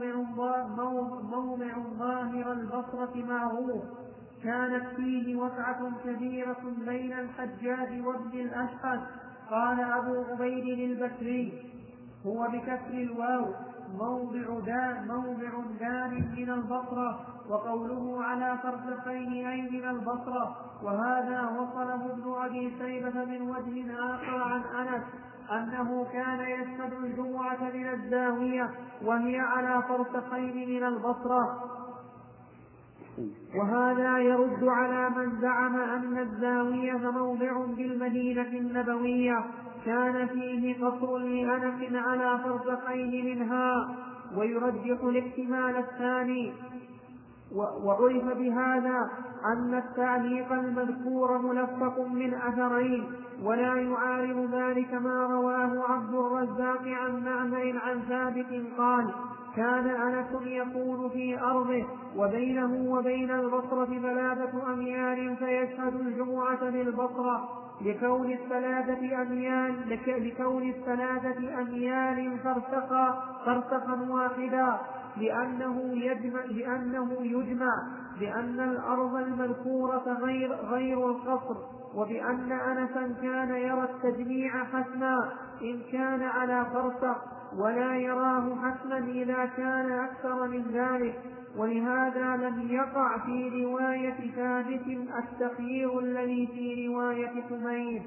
موضع ظاهر البصرة معروف كانت فيه وقعة كبيرة بين الحجاج وابن الأشهد. قال أبو عبيد البكري هو بكسر الواو موضع دان من البصرة. وقوله على فرسخين أي من البصرة. وهذا وصله ابن أبي شيبة من وجه آخر عن أنس أنه كان يشهد الجمعة من الزاوية وهي على فرسخين من البصرة. وهذا يرد على من زعم أن الزاوية موضع بالمدينة النبوية كان فيه قصر لأنس على فرسخين منها، ويرجح الاحتمال الثاني. وعرف بهذا أن التعليق المذكور ملفق من أثرين، ولا يعارض ذلك ما رواه عبد الرزاق عن معمر عن ثابت قال: كان أنس يكون في أرضه وبينه وبين البصرة 3 أميال فيشهد الجمعة بالبصرة لكون ال3 أميال فرسخا واحدا، لأنه يجمع بأن الأرض المذكورة غير القصر، وبأن أنسا كان يرى التجميع حتما إن كان على فرسخ، ولا يراه حتما إذا كان أكثر من ذلك. ولهذا لم يقع في رواية ثابت التخيير الذي في رواية حميد.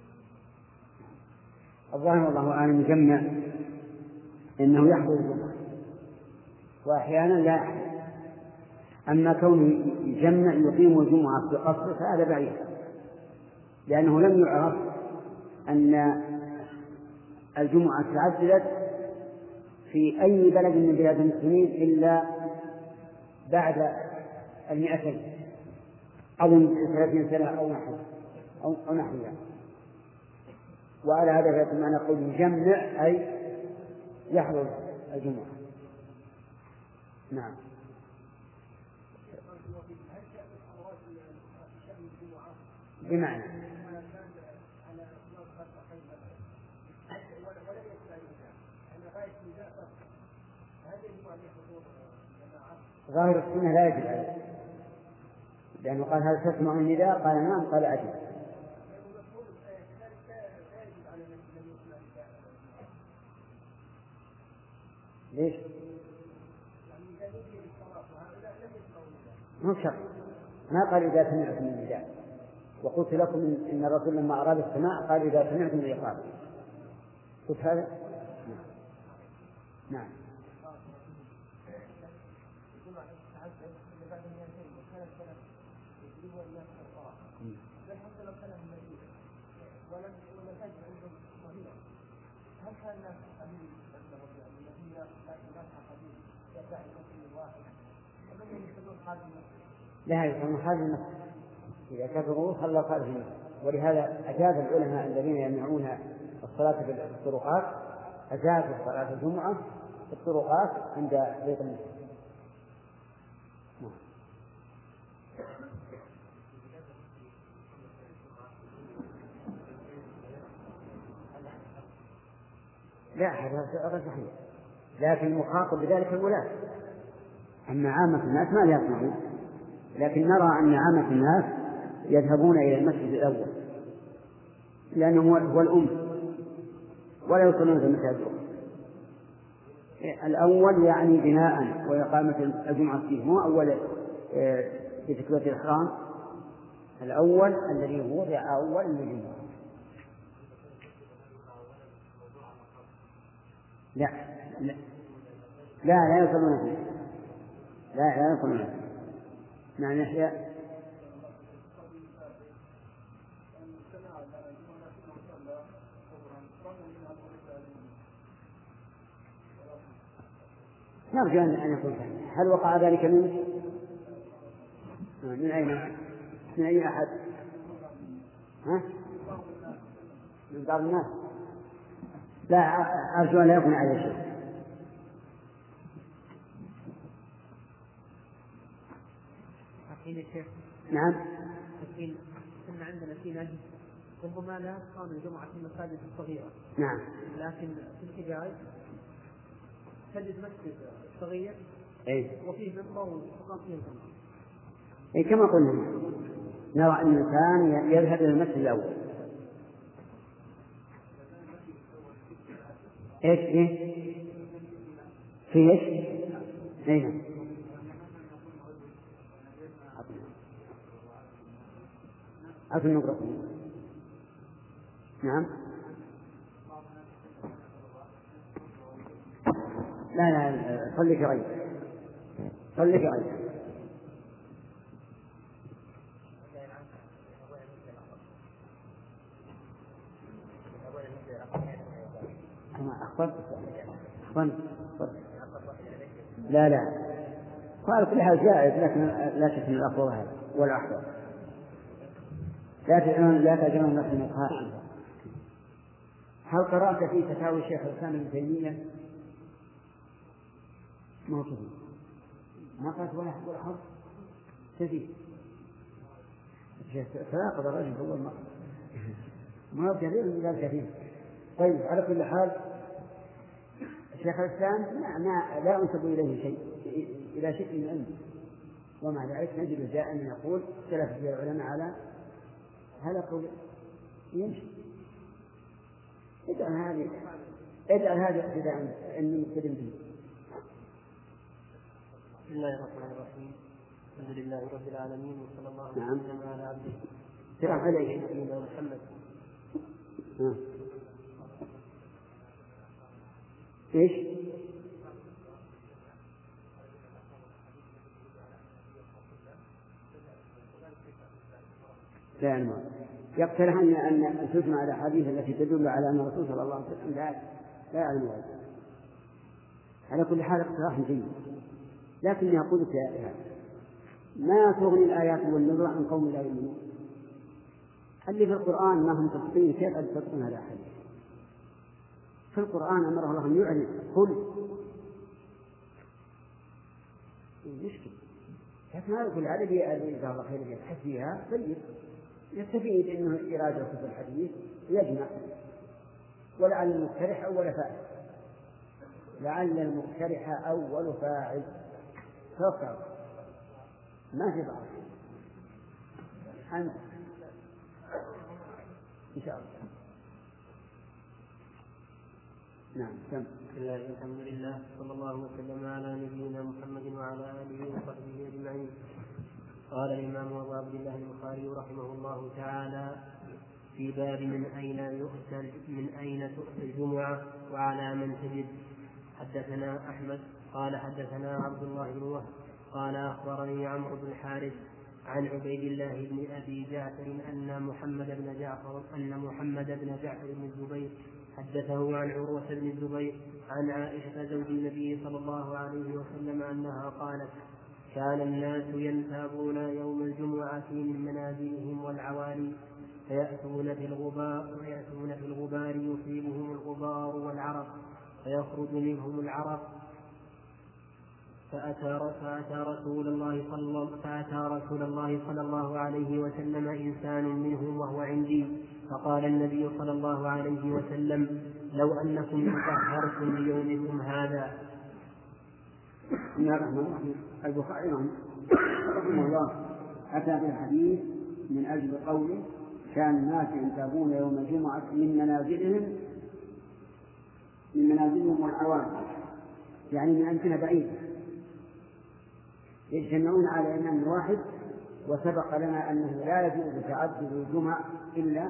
الظاهر والله أعلم يجمع إنه يحضر الجمعة وأحيانا لا يحضر. أما كونه يجمع يقيم الجمعة في قصر فهذا بعيد، لأنه لم يعرف أن الجمعة تعددت في أي بلد من بلاد المسلمين إلا بعد 200 أظن 30 سنة أو نحوها. وعلى هذا فمعنى قول يجمع أي يحضر الجمعة. نعم. بمعنى ظاهر السنة لا يجب عليه، لأنه قال: هل تسمع النداء؟ قال: نعم. قال: أجب. ليش؟ مو شرط، ما قال إذا سمعتم النداء. وقلت لكم إن الرسول لما أراد السماع قال: إذا سمعتم الإقامة. قلت هذا؟ نعم. لا يفهم هذا النص، إذا كفروا صلوا خارج النص. ولهذا أجاز العلماء الذين يمنعون الصلاة في الطرقات، أجازوا صلاة الجمعة في الطرقات عند بيت المسجد. لا، هذا صحيح، لكن المخاطب بذلك الولاة. أما عامة الناس ما يسمعون، لكن نرى أن عامة الناس يذهبون إلى المسجد الأول لأنه هو الأم، ولا يوصلون إلى المساجد الأول، يعني بناء وإقامة الجمعة فيه، مو أول في تكبيرة الإحرام، الأول الذي هو أول الجمعة. لا لا لا يوصلون فيه، لا يوصلون فيه. نعم يحيى. نرجو أن يكون فهم. هل وقع ذلك منك؟ من أين؟ من أي أحد؟ ها؟ من بعض الناس؟ لا، أرجو أن لا يكون عليه شيء. نعم. كنا عندنا في نهي ربما لا تقام الجمعة في المساجد الصغيرة. نعم. لكن في الحجاز تجد مسجد صغير وفيه منبر وتقام فيه الجمعة. كما قلنا نرى أن الإنسان يذهب إلى المسجد الأول. في إيش؟ أظن نقرأ. نعم. لا صلي كريم، صلي كريم. أخبرت. لا قال كل حال جائز، لكن لا شك من الأفضل هذا والأحوال. لا تجمعون نفس النقاء. هل قرأت في فتاوى الشيخ الإسلام ابن تيمية؟ ما كذب، ما قالت ولا حرف كذب. فناقض الرجل هو ما هو كثير من ذلك كثير. طيب، على كل حال الشيخ الإسلام لا أنسب إليه شيء إلى شيء من علم، ومع ذلك نجد دائما يقول اختلف فيه العلماء على هذا قول يمشي. اجعل هذا ابتداء أني مقتدم به. بسم الله الرحمن الرحيم. الحمد لله رب العالمين، وصلى الله وسلم على عبده نبينا محمد. ايش؟ لا يقترح أن تسمع الأحاديث التي تدل على أن الرسول صلى الله عليه وسلم لا يعلم هذا. على كل حال اقتراح جيد، لكن يقول لك يا ما تغني الآيات والنذر عن قوم لا يؤمنون. اللي في القرآن ما هم تصدقين، كيف تصدقون هذا الحديث؟ في القرآن أمره الله أن يعلن قل مشكلة، لكن هذا كل عدد جزاه الله خير يبحث فيها طيب، يستفيد أنه إرادة في الحديث يجمع، ولعل المقترح أول فاعل، لعل المقترح أول فاعل، توقع ما في ضعف أنت إن شاء الله. نعم. بسم الله الحمد لله، صلى الله وسلم على نبينا محمد وعلى آله وصحبه أجمعين. قال الإمام أبو عبد الله البخاري رحمه الله تعالى في باب من أين تؤتى الجمعة وعلى من تجد. حدثنا أحمد قال حدثنا عبد الله بن وهب قال أخبرني عمرو بن الحارث عن عبيد الله بن أبي جعفر أن محمد بن جعفر بن الزبير حدثه عن عروة بن الزبير عن عائشة زوج النبي صلى الله عليه وسلم أنها قالت: كان الناس ينتابون يوم الجمعة من منازلهم والعوالي فيأتون في الغبار يصيبهم الغبار والعرق فيخرج منهم العرق. فأتى رسول الله صلى الله عليه وسلم إنسان منهم وهو عندي، فقال النبي صلى الله عليه وسلم: لو أنكم تطهرتم ليومكم هذا. بسم الله الرحمن الرحيم. البخاري رحمه الله أتى بالحديث من أجل قوله: كان الناس ينتابون يوم الجمعة من منازلهم والعوام، يعني من أمكنة بعيدة، يجتمعون على إمام واحد. وسبق لنا أنه لا يجوز تعدد الجمع إلا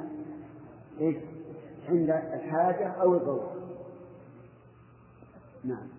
عند الحاجة أو الضرورة. نعم.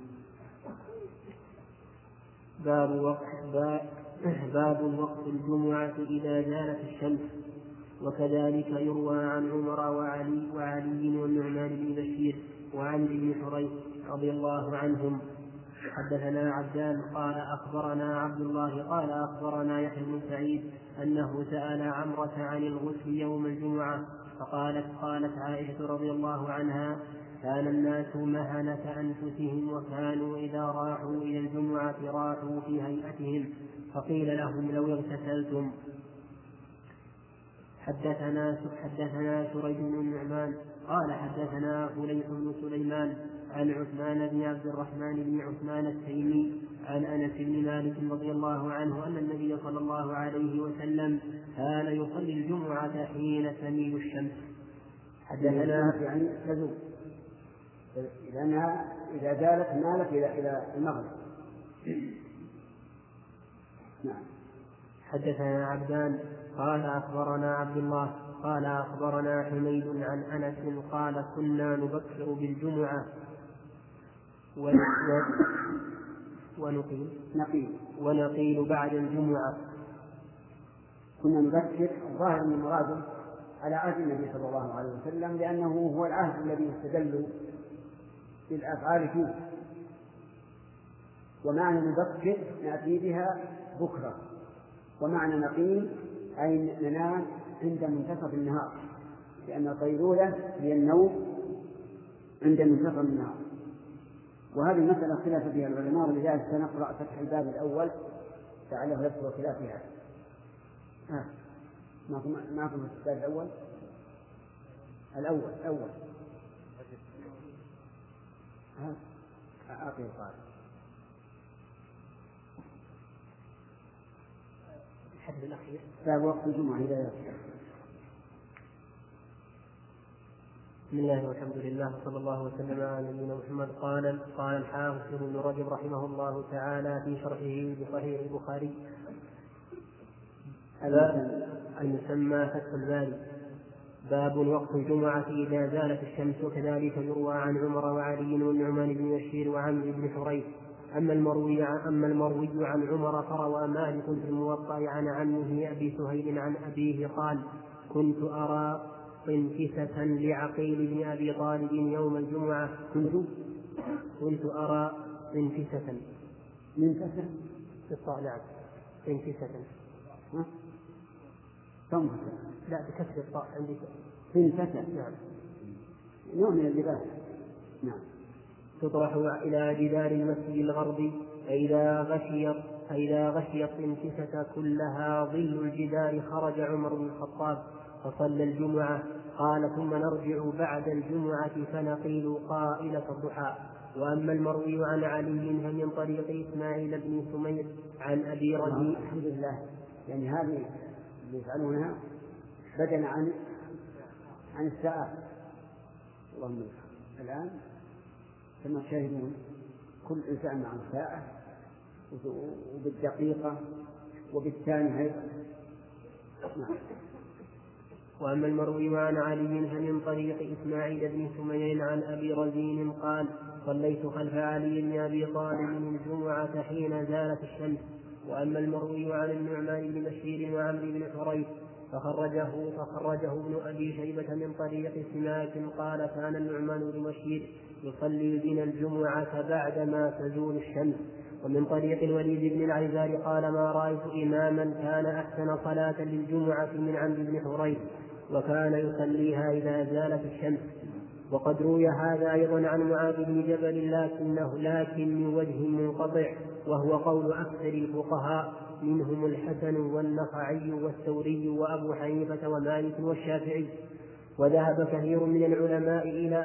باب وقت الجمعة إذا زالت الشمس. وكذلك يروى عن عمر وعلي والنعمان بن بشير وعن ابن حريث رضي الله عنهم. حدثنا عبدان قال أخبرنا عبد الله قال أخبرنا يحيى بن سعيد أنه سأل عمرة عن الغسل يوم الجمعة قالت عائشة رضي الله عنها: كان الناس مهنة أنفسهم، وكانوا إذا راحوا إلى الجمعة راحوا في هيئتهم، فقيل لهم: لو اغتسلتم. حدثنا سريج بن النعمان قال حدثنا فليح بن سليمان عن عثمان بن عبد الرحمن بن عثمان التيمي عن أنس بن مالك رضي الله عنه أن النبي صلى الله عليه وسلم كان يصلي الجمعة حين تميل الشمس. حدثنا يعني تزول، لأنها إذا زالت مالت إلى المغرب. نعم. حدثنا عبدان قال أخبرنا عبد الله قال أخبرنا حميد عن أنس قال: كنا نبكر بالجمعة ونقيل بعد الجمعة. كنا نذكر الظاهر من مراده على عهد النبي صلى الله عليه وسلم، لأنه هو العهد الذي يستدل بالأفعال فيه. ومعنى نذكر نأتي بها بكرة، ومعنى نقيل أي ننام عند منتصف النهار، لأن القيلولة هي النوم عند منتصف النهار. وهذه مسألة خلاف فيها العلماء، ولذلك سنقرأ فتح الباب الأول لعله يذكر خلافها. معكم الباب الأول أعطي القارئ الحديث الأخير باب وقت الجمعة إذا يذكر. بسم الله والحمد لله صلى الله وسلم على نبينا محمد. قال الحافظ ابن رجب رحمه الله تعالى في شرحه بصحيح البخاري المسمى فتح الباري: باب وقت الجمعة إذا زالت الشمس. وكذلك يروى عن عمر وعلي والنعمان بن بشير وعمرو بن حريث. أما المروي عن عمر فروى مالك في الموطأ عن عمه أبي سهيل عن أبيه قال: كنت أرى طنفسة لعقيل بن أبي طالب يوم الجمعة. كنت أرى طنفسة نعم طنفسة لا بكسر الطاء عندي طنفسة نعم نوع من اللباس نعم تطرح إلى جدار المسجد الغربي، فإذا غشيت طنفسة كلها ظل الجدار خرج عمر بن الخطاب فصلى الجمعة. قال: ثم نرجع بعد الجمعة فنقيل قائلة الضحى. وأما المروي عن علي من طريق إسماعيل بن سمير عن أبي رجيء. الحمد لله، يعني هذه اللي يفعلونها بدلا عن الساعات. اللهم الآن كما تشاهدون كل إنسان مع الساعة وبالدقيقة وبالثانية أيضا. وأما المروي عن علي من طريق إسماعيل بن سمير عن أبي رزين قال: صليت خلف علي بن أبي طالب الجمعة حين زالت الشمس. وأما المروي عن النعمان بن بشير وعمرو بن حريث فخرجه ابن أبي شيبة من طريق سماك قال: كان النعمان بن بشير يصلي بنا الجمعة بعدما تزول الشمس. ومن طريق الوليد بن العيزار قال: ما رأيت إماما كان أحسن صلاة للجمعة من عمرو بن حريث، وكان يصليها إذا زالت الشمس. وقد روي هذا أيضا عن معاذ بن جبل لكن من وجه منقطع، وهو قول أكثر الفقهاء منهم الحسن والنخعي والثوري وأبو حنيفة ومالك والشافعي. وذهب كثير من العلماء إلى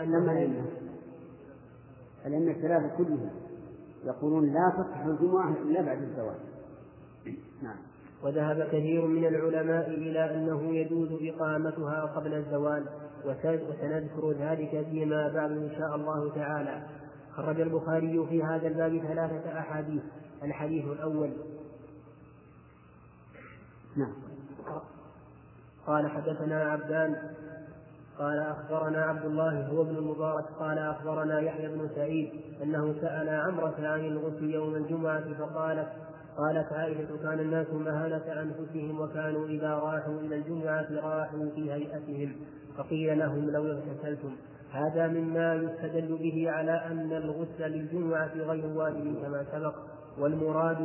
أن الثلاثة كلهم يقولون لا تصح الجمعة إلا بعد الزواج. نعم. وذهب كثير من العلماء إلى أنه يجوز إقامتها قبل الزوال، وسنذكر ذلك فيما بعد إن شاء الله تعالى. خرج البخاري في هذا الباب 3 أحاديث. الحديث الأول: نعم. قال: حدثنا عبدان قال: أخبرنا عبد الله هو ابن المبارك قال: أخبرنا يحيى بن سعيد أنه سأل عمرة عن الغسل يوم الجمعة قالت عائشة: كان الناس مهانة أنفسهم، وكانوا إذا راحوا إلى الجمعة راحوا في هيئتهم، فقيل لهم: لو اغتسلتم. هذا مما يستدل به على أن الغسل للجمعة غير واجب كما سبق. والمراد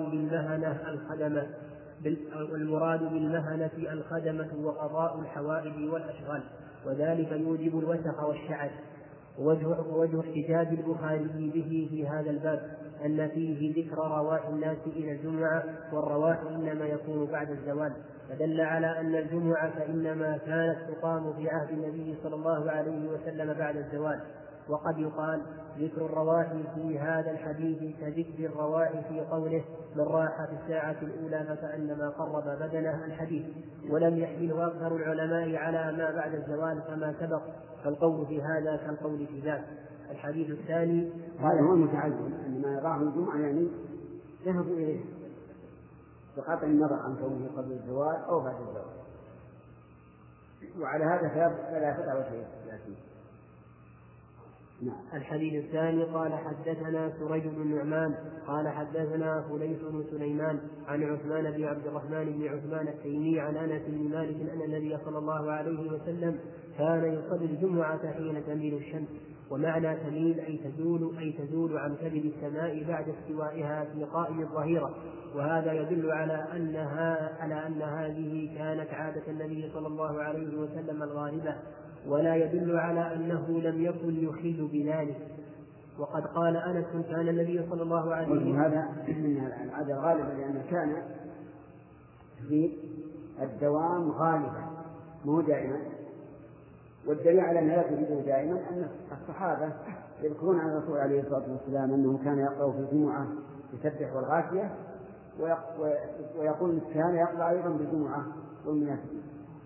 بالمهنة الخدمة وقضاء الحوائج والأشغال، وذلك يوجب الوسخ والشعث. ووجه احتجاج البخاري به في هذا الباب أن فيه ذكر رواح الناس إلى الجمعة، والرواح إنما يكون بعد الزوال، فدل على أن الجمعة إنما كانت تقام في عهد النبي صلى الله عليه وسلم بعد الزوال. وقد يقال ذكر الرواح في هذا الحديث كذكر الرواح في قوله: من راح في الساعة الأولى فكأنما قرب بدنه الحديث. ولم يحمله أكثر العلماء على ما بعد الزوال كما سبق، فالقول في هذا كالقول في ذاك. الحديث الثاني: هذا هو المتعين أن ما يراه الجمعة يعني ذهبوا إليه بقطع النظر عن كونه قبل الزوال أو بعد الزوال، وعلى هذا فلا فتح وشيء. الحديث الثاني قال حدثنا سريج بن النعمان قال حدثنا فليس بن سليمان عن عثمان بن عبد الرحمن بن عثمان التيمي عن انس بن مالك ان النبي صلى الله عليه وسلم كان يصلي الجمعة حين تميل الشمس. ومعنى تميل أي تزول عن كبد السماء بعد استوائها في قائم الظهيرة. وهذا يدل على أن هذه كانت عادة النبي صلى الله عليه وسلم الغالبة، ولا يدل على أنه لم يكن يخل بذلك. وقد قال أنس كان النبي صلى الله عليه وسلم هذا من العادة الغالبة، لأن كان في الدوام غالبا مو دائما. والدليل على أنه لا تجده دائما أن الصحابة يذكرون عن الرسول عليه الصلاة والسلام أنه كان يقرأ في الجمعة يسبح والغاشية، ويقول كان يقرأ أيضا بالجمعة والمنافقين.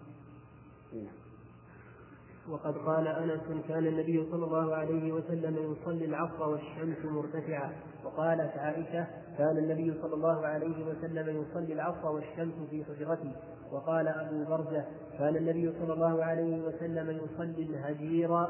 وقد قال أنس كان النبي صلى الله عليه وسلم يصلي العصر والشمس مرتفعة. وقالت عائشة كان النبي صلى الله عليه وسلم يصلي العصر والشمس في حجرته. وقال أبو برزة كان النبي صلى الله عليه وسلم يصلي الهجير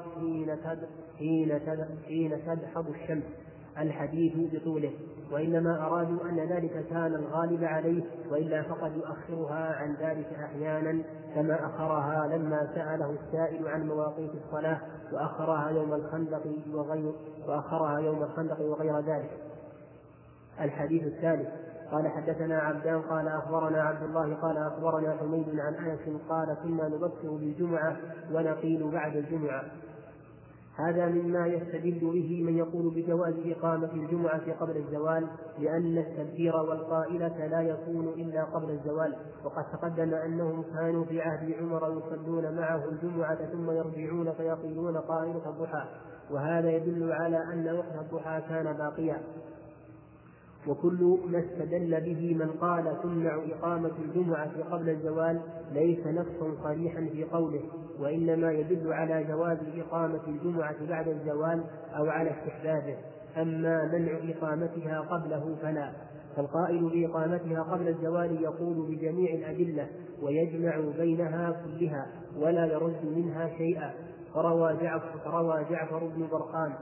حين تدحض الشمس. الحديث بطوله، وإنما أرادوا أن ذلك كان الغالب عليه، وإلا فقد يؤخرها عن ذلك أحيانا كما أخرها لما سأله السائل عن مواقيت الصلاة وأخرها يوم الخندق وغير ذلك. الحديث الثالث قال حدثنا عبدان قال أخبرنا عبد الله قال أخبرنا حميد عن أنس قال كنا نبكر بالجمعة ونقيل بعد الجمعة. هذا مما يستدل به من يقول بجواز إقامة الجمعة قبل الزوال، لأن التبكير والقائلة لا يكون إلا قبل الزوال. وقد تقدم أنهم كانوا في عهد عمر يصلون معه الجمعة ثم يرجعون فيقيلون قائلة الضحى، وهذا يدل على أن وقت الضحى كان باقيا. وكل ما استدل به من قال تمنع إقامة الجمعة قبل الزوال ليس نصا صريحا في قوله، وإنما يدل على جواز إقامة الجمعة بعد الزوال أو على استحبابه. أما منع إقامتها قبله فلا. فالقائل بإقامتها قبل الزوال يقول بجميع الأدلة ويجمع بينها كلها ولا يرد منها شيئا. فروى جعفر بن برقان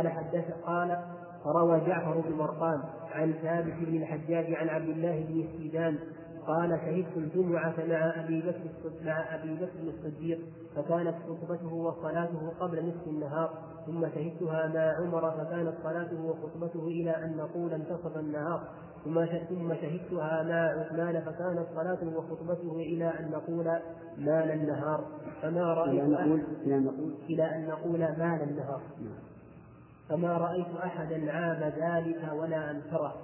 فروى جعفر بن برقان عن ثابت بن الحجاج عن عبد الله بن السيدان قال شهدت الجمعة مع أبي بكر الصديق فكانت خطبته وصلاته قبل نصف النهار، ثم شهدتها مع عمر فكانت صلاته وخطبته إلى أن نقول انتصف النهار، ثم شهدتها مع عثمان فكانت صلاته وخطبته إلى أن نقول مال النهار، فما رأيت إلى أن نقول مال النهار، فما رأيت أحدا عاب ذلك ولا أنكره.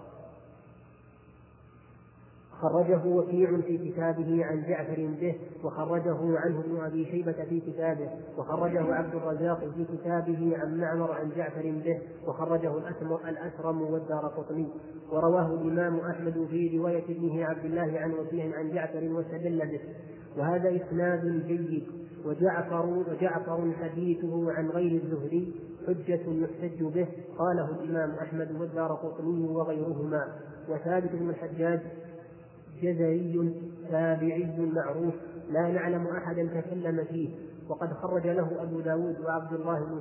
خرجه وكيع في كتابه عن جعفر به، وخرجه عنه ابن أبي شيبة في كتابه، وخرجه عبد الرزاق في كتابه عن معمر عن جعفر به، وخرجه الأسرم والدارقطني. ورواه الإمام أحمد في رواية ابنه عبد الله عن وكيع عن جعفر واستدل به، وهذا إسناد جيد. وجعفر حديثه عن غير الزهري حجة يحتج به، قاله الإمام أحمد والدارقطني وغيرهما. وثابت بن الحجاج جزري تابعي معروف لا نعلم أحدا تكلم فيه، وقد خرج له أبو داود وعبد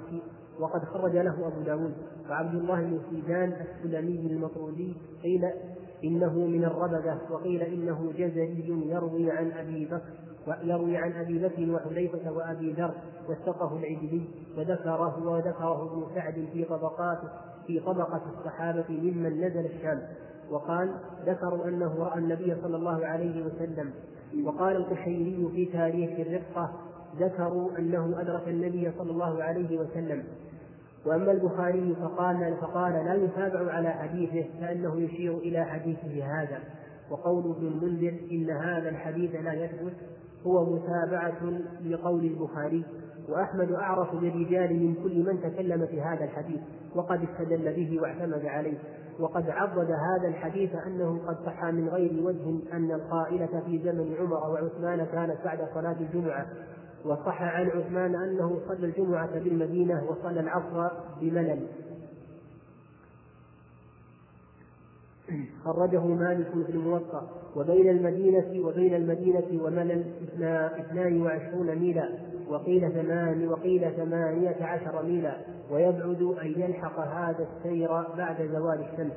الله بن سيدان السلمي المطرودي، قيل إنه من الربذة، وقيل إنه جزري يروي عن أبي بكر وحذيفة وأبي ذر، وثقه العجلي، وذكره ابن سعد في طبقة الصحابة ممن نزل الشام، وقال ذكروا أنه رأى النبي صلى الله عليه وسلم. وقال القشيري في تاريخ الرقة ذكروا أنه أدرك النبي صلى الله عليه وسلم. وأما البخاري فقال لا يتابع على حديثه كأنه يشير إلى حديثه هذا. وقول ابن المنذر إن هذا الحديث لا يثبت هو متابعة لقول البخاري. وأحمد أعرف بالرجال من كل من تكلم في هذا الحديث وقد استدل به واعتمد عليه. وقد عضد هذا الحديث أنه قد صح من غير وجه أن القائلة في زمن عمر وعثمان كانت بعد صلاة الجمعة، وصح عن عثمان أنه صلى الجمعة بالمدينة وصلى العصر بملل. خرجه مالك في الموطأ. وبين المدينة وملل 22 ميلا، وقيل 18 ميلا، ويبعد أن يلحق هذا السير بعد زوال الشمس.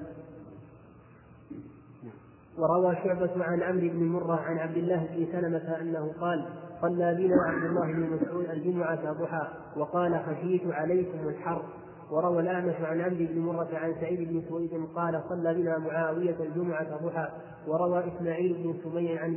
وروى شعبة عن عمرو بن مرة عن عبد الله بن سلمة أنه قال: صلى بنا عبد الله بن مسعود الجمعة ضحى وقال: خشيت عليكم الحر. وروى الأعمش عن عمرو بن مرة عن سعيد بن سويد قال: صلى بنا معاوية الجمعة ضحى. وروى إسماعيل بن سمي عن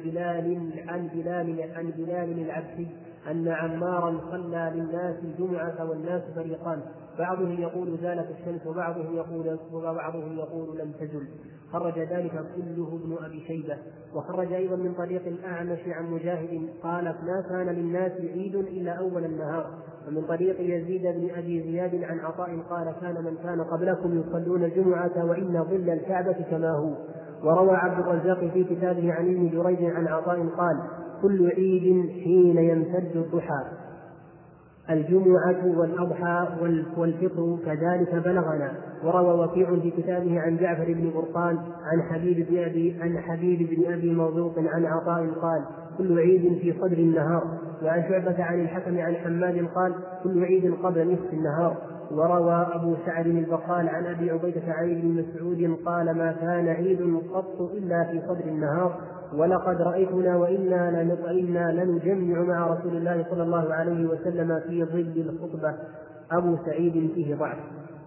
بلال العبسي أن عمارا صلى للناس الجمعة والناس فريقان، بعضهم يقول زالت الشمس وبعضهم يقول لم تزل. خرج ذلك كله ابن أبي شيبة. وخرج أيضا من طريق الأعمش عن مجاهد قال: ما كان للناس عيد إلا أول النهار. ومن طريق يزيد بن أبي زياد عن عطاء قال: كان من كان قبلكم يصلون الجمعة وإن ظل الكعبة كما هو. وروى عبد الرزاق في كتابه عن ابن جريج عن عطاء قال: كل عيد حين يمتد الضحى، الجمعة والأضحى والفطر كذلك بلغنا. وروى وكيع في كتابه عن جعفر بن برقان عن حبيب بن أبي موثوق عن عطاء قال: كل عيد في صدر النهار. وعن شعبة عن الحكم عن حماد قال: كل عيد قبل نصف النهار. وروى أبو سعد البقال عن أبي عبيدة عن ابن مسعود قال: ما كان عيد قط إلا في صدر النهار، ولقد رأيتنا وإنا لنجمع مع رسول الله صلى الله عليه وسلم في ظل الخطبة. أبو سعيد فيه ضعف.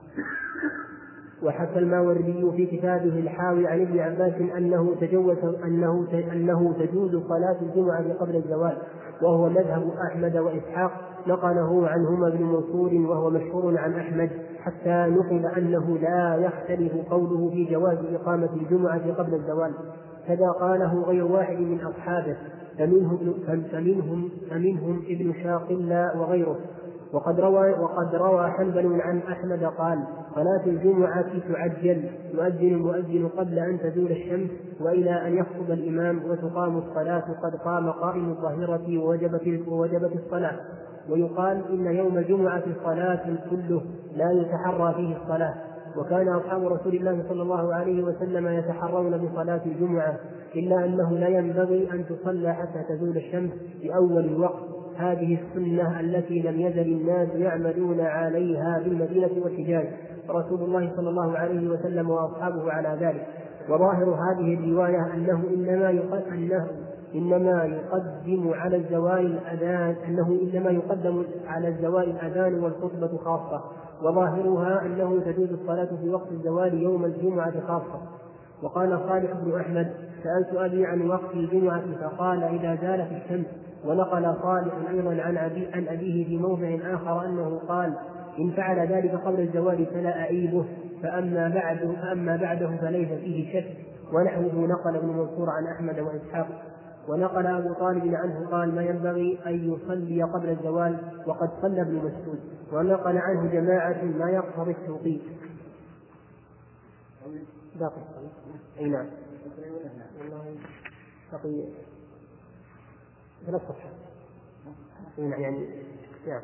وحكى الماوردي في كتابه الحاوي عن ابن عباس أنه تجوز صلاة الجمعة قبل الزوال، وهو مذهب أحمد وإسحاق، نقله عنهما ابن منصور وهو مشهور عن أحمد، حتى نقل أنه لا يختلف قوله في جواز إقامة الجمعة قبل الزوال، كذا قاله غير واحد من أصحابه، فمنهم ابن شاقلة وغيره. وقد روى حنبل عن أحمد قال: صلاة الجمعة تعجل، يؤذن المؤذن قبل أن تزول الشمس وإلى أن يخطب الإمام، وتقام الصلاة قد قام قائم الظهيرة ووجبت الصلاة. ويقال: إن يوم الجمعة صلاة كله لا يتحرى فيه الصلاة. وكان أصحاب رسول الله صلى الله عليه وسلم يتحرون بصلاة الجمعة، إلا أنه لا ينبغي أن تصلى حتى تزول الشمس في أول الوقت. هذه السنة التي لم يزل الناس يعملون عليها بالمدينة والحجاز، رسول الله صلى الله عليه وسلم وأصحابه على ذلك. وظاهر هذه الرواية أنه إنما يقدم على الزوال الأذان والخطبة خاصة، وظاهرها أنه تجوز الصلاة في وقت الزوال يوم الجمعة خاصة. وقال صالح بن أحمد: سألت أبي عن وقت الجمعة فقال: إذا زالت الشمس. ونقل صالح أيضا عن أبيه في موضع آخر أنه قال: إن فعل ذلك قبل الزوال فلا أعيبه، فأما بعده فليس فيه شك. ونحوه نقل ابن منصور عن أحمد وإسحاق. ونقل أبو طالب عنه قال: ما ينبغي أن يصلي قبل الزوال، وقد صلى ابن مسعود. ونقل عنه جماعة ما يقتضي التوقيت. باقي أي نعم باقي 3 صفحات يعني نعم.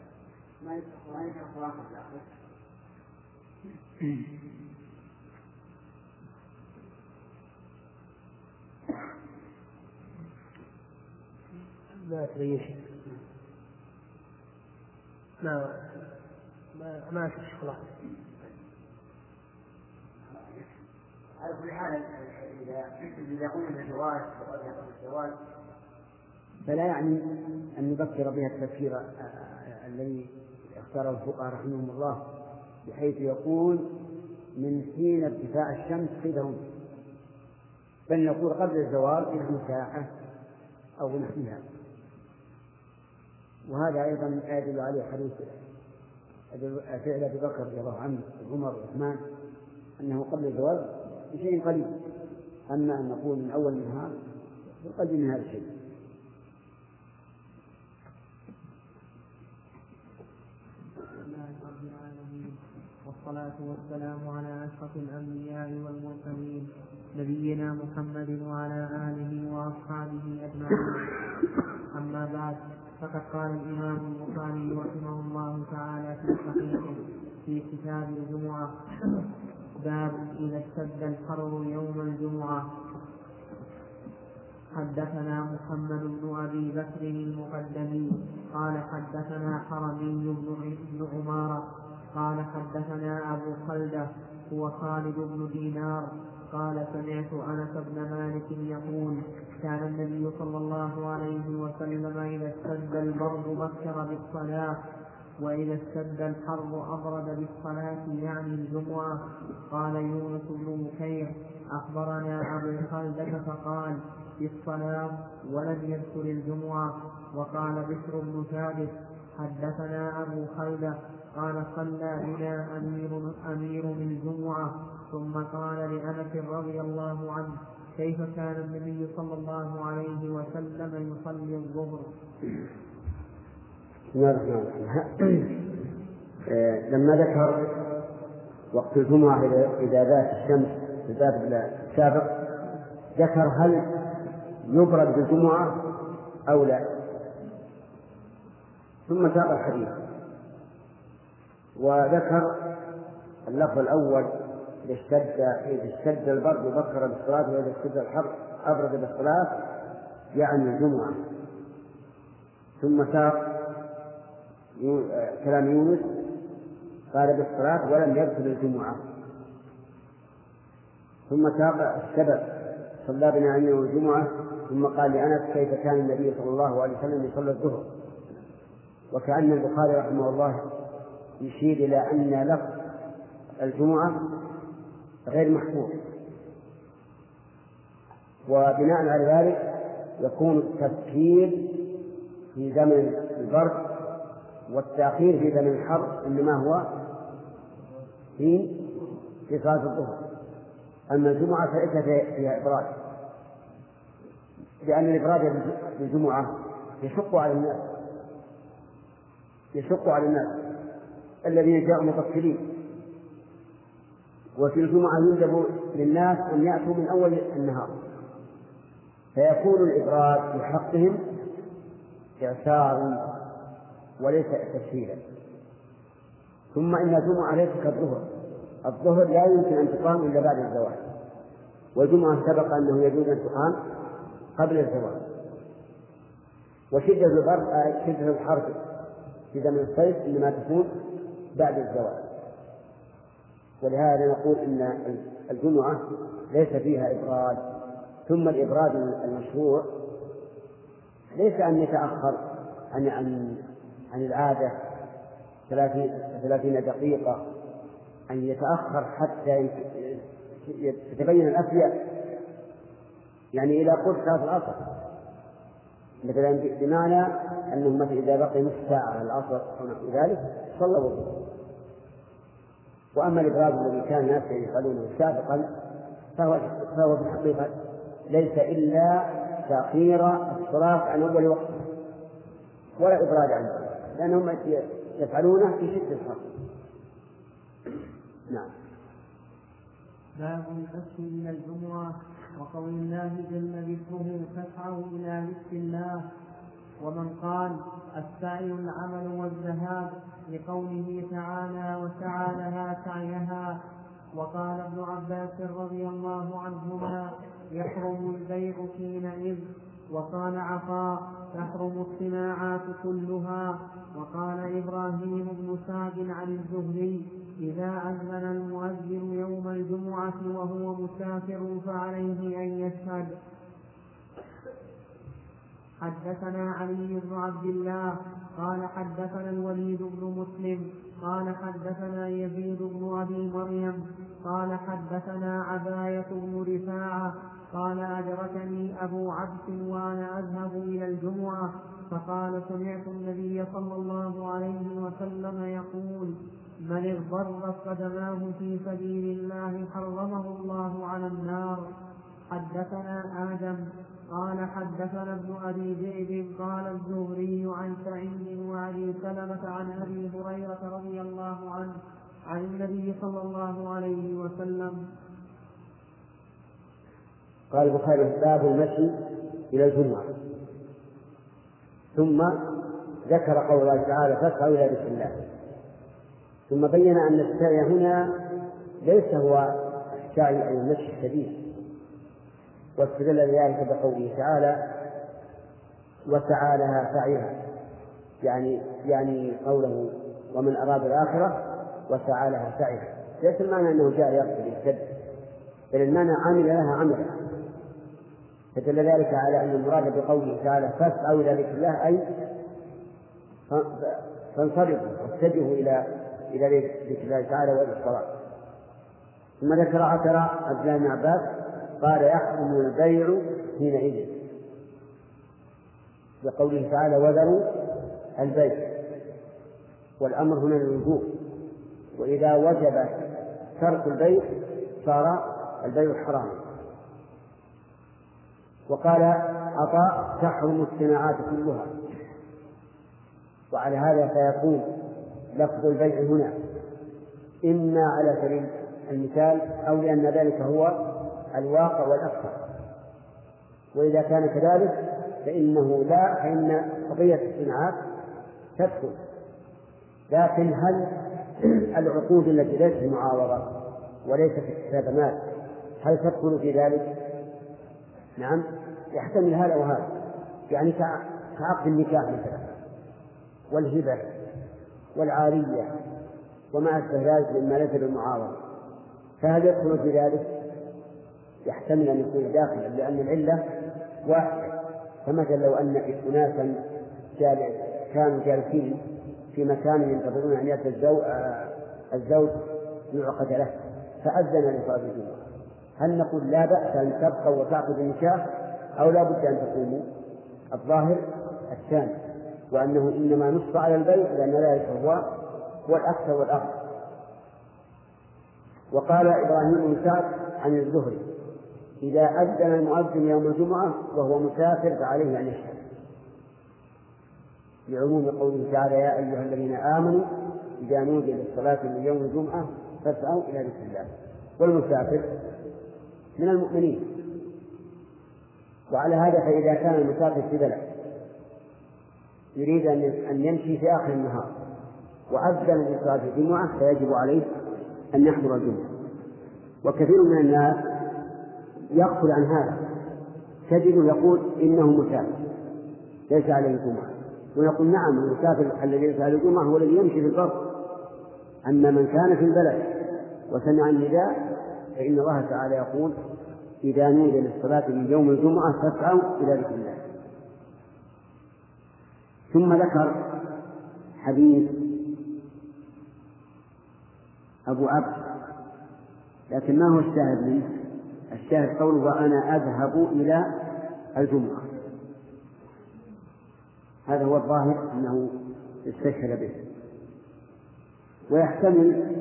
ما تبين شيء، ما أشوف خلاص. على كل حال إذا قلنا الجواز فلا يعني أن نبكر بها التفكير الذي اختاره الفقهاء رحمهم الله، بحيث يقول من حين ارتفاع الشمس قيد، بل نقول قبل الزوال إلى ساعة أو نحوها. وهذا أيضا يدل عليه حديث فعل أبي بكر رضي الله عنه وعمر وعثمان أنه قبل الزوال بشيء قليل. أما أن نقول من أول النهار فقل من هذا الشيء. والصلاة والسلام على أشرف الأنبياء والمرسلين نبينا محمد وعلى آله وأصحابه أجمعين. أما بعد، فقد قال الإمام البخاري رحمه الله تعالى في صحيحه في كتاب الجمعة: باب إذا اشتد الحر يوم الجمعة. حدثنا محمد بن أبي بكر المقدمي قال حدثنا حرمي بن عمارة قال حدثنا أبو خلدة هو خالد بن دينار قال سمعت أنس بن مالك يقول كان النبي صلى الله عليه وسلم إذا اشتد البرد بكر بالصلاة وإذا اشتد الحر أبرد بالصلاة يعني الجمعة. قال يونس بن بكير أخبرنا أبو خلدة فقال بالصلاة ولم يذكر الجمعة. وقال بشر بن ثابت حدثنا أبو خلدة قال صلى بنا أمير من الجمعة ثم قال لأنس رضي الله عنه كيف كان النبي صلى الله عليه وسلم يصلي الظهر. لما ذكر وقت الجمعة إذا ذات الشمس في الباب السابق ذكر هل يبرد بالجمعة أو لا، ثم ساق الحديث وذكر اللفظ الأول إذا اشتد البرد بكر بالصلاة وإذا اشتد الحر أبرد بالصلاة يعني الجمعة. ثم ساق كلام يونس قال بالصلاة ولم يذكر الجمعة. ثم ساق السبب صلى بنا أمير الجمعة ثم قال لأنس كيف كان النبي صلى الله عليه وسلم يصلي الظهر. وكأن البخاري رحمه الله يشير إلى أن لفظ الجمعة غير محفوظ، وبناء على ذلك يكون التذكير في زمن البرد والتأخير في زمن الحر إنما هو في صلاة الظهر. أما الجمعة فليس فيها إبراد، لأن الإبراد بالجمعة يشق على الناس الذين جاءوا متأخرين، وفي الجمعة يندب للناس أن يأتوا من أول النهار، فيكون الإبراد في حقهم إعسار وليس تسهيلا. ثم إن الجمعة ليس كالظهر، الظهر لا يمكن أن تقام إلا بعد الزوال، والجمعة سبق أنه يجوز أن تقام قبل الزوال. وشدة البرد شدة الحر في زمن الصيف إنما تكون بعد الزوال. ولهذا نقول إن الجمعة ليس فيها إبراد. ثم الإبراد المشروع ليس أن يتأخر عن العادة 30 دقيقة، أن يتأخر حتى يتبين الأفيد، يعني إلى قرب صلاة العصر مثلا، بمعنى أنه مثلا إذا بقي نصف ساعة على العصر أو نحو ذلك صلى الظهر. وأما الإبراد الذي كان الناس يفعلونه سابقا فهو في الحقيقة ليس إلا تأخير الصلاة عن أول وقت ولا إبراد عنه، لأنهم يفعلونه في شدة الحر. نعم. باب الفتح من الجمعة وقول الله جل ذكره فاسعوا إلى ذكر الله. ومن قال السعي العمل والذهاب لقوله تعالى وسعى لها سعيها. وقال ابن عباس رضي الله عنهما يحرم البيع حينئذ. وقال عطاء تحرم الصناعات كلها. وقال إبراهيم بن سعد عن الزهري إذا أذن المؤذن يوم الجمعة وهو مسافر فعليه أن يشهد. حدثنا علي بن عبد الله قال حدثنا الوليد بن مسلم قال حدثنا يزيد بن أبي مريم قال حدثنا عباية بن رفاعة قال أدركني أبو عبس وأنا أذهب إلى الجمعة فقال سمعت النبي صلى الله عليه وسلم يقول من اغبرت قدماه في سبيل الله حرمه الله على النار. حدثنا آدم قال حدثنا ابن أبي ذئب قال الزهري عن سعيد وأبي سلمة عن أبي هريرة رضي الله عنه عن النبي صلى الله عليه وسلم. قال البخاري باب المشي إلى الجمعة، ثم ذكر قول الله تعالى فاسعوا إلى ذكر الله، ثم بين أن السعي هنا ليس هو السعي أو المشي الشديد، واستدل لذلك بقوله تعالى وسعى لها سعيها، يعني قوله ومن أراد الآخرة وسعى لها سعيها، ليس المعنى أنه جاء يقتل يهتد، بل المعنى عمل لها عملا. فدل ذلك على أن المراد بقوله تعالى فاسعوا إلى ذكر الله أي فانصرفوا واتجهوا إلى ذكر الله تعالى وإلى الصلاة. ثم ذكر أثر عبد الله بن عباس قال يحرم البيع حينئذ بقوله تعالى وذروا البيع، والأمر هنا للوجوب، وإذا وجب ترك البيع صار البيع حراما. وقال عطاء تحرم الصناعات كلها، وعلى هذا فيكون لفظ البيع هنا إما على سبيل المثال أو لأن ذلك هو الواقع والأكثر، وإذا كان كذلك فإن قضية الصناعات تدخل، لكن هل العقود التي ليست معاوضة وليست اكتساب مال هل تدخل في ذلك؟ نعم، يحتمل هذا وهذا، يعني كعقد النكاح مثلا والهبة والعارية وما أشبه ذلك مما ليس بالمعاوضة، فهل يدخل في ذلك؟ يحتمل أن يكون داخلا، لأن العلة واحدة. فمثلا لو أن أناسا كانوا جالسين في مكان ينتظرون أن يأتي الزوج يعقد له فأذن لصلاة الجمعة، هل نقول لا بأس أن تبقوا وتعقد النكاح أو لا بد أن تقوموا؟ الظاهر الثاني، وأنه إنما نص على البيع لأن ذلك هو الأكثر والأغلب. وقال إبراهيم بن سعد عن الزهري إذا أذن المؤذن يوم الجمعة وهو مسافر فعليه أن يشهد، لعموم قوله تعالى يا أيها الذين آمنوا إذا نودي للصلاة من يوم الجمعة فاسعوا إلى ذكر الله، والمسافر من المؤمنين. وعلى هذا فإذا كان المسافر في بلد يريد أن يمشي في آخر النهار وأذن لصلاة الجمعة فيجب عليه أن يحضر الجمعة. وكثير من الناس يغفل عن هذا، تجد يقول إنه مسافر ليس عليه جمعة، ويقول نعم المسافر الذي ليس عليه جمعة هو الذي يمشي في البر، أما من كان في البلد وسمع النداء فإن الله تعالى يقول إذا نودي للصلاة من يوم الجمعة فاسعوا إلى ذكر الله. ثم ذكر حديث أبو عبد، لكن ما هو الشاهد منه؟ الشاهد قوله وأنا أذهب إلى الجمعة، هذا هو الظاهر أنه استشهد به. ويحتمل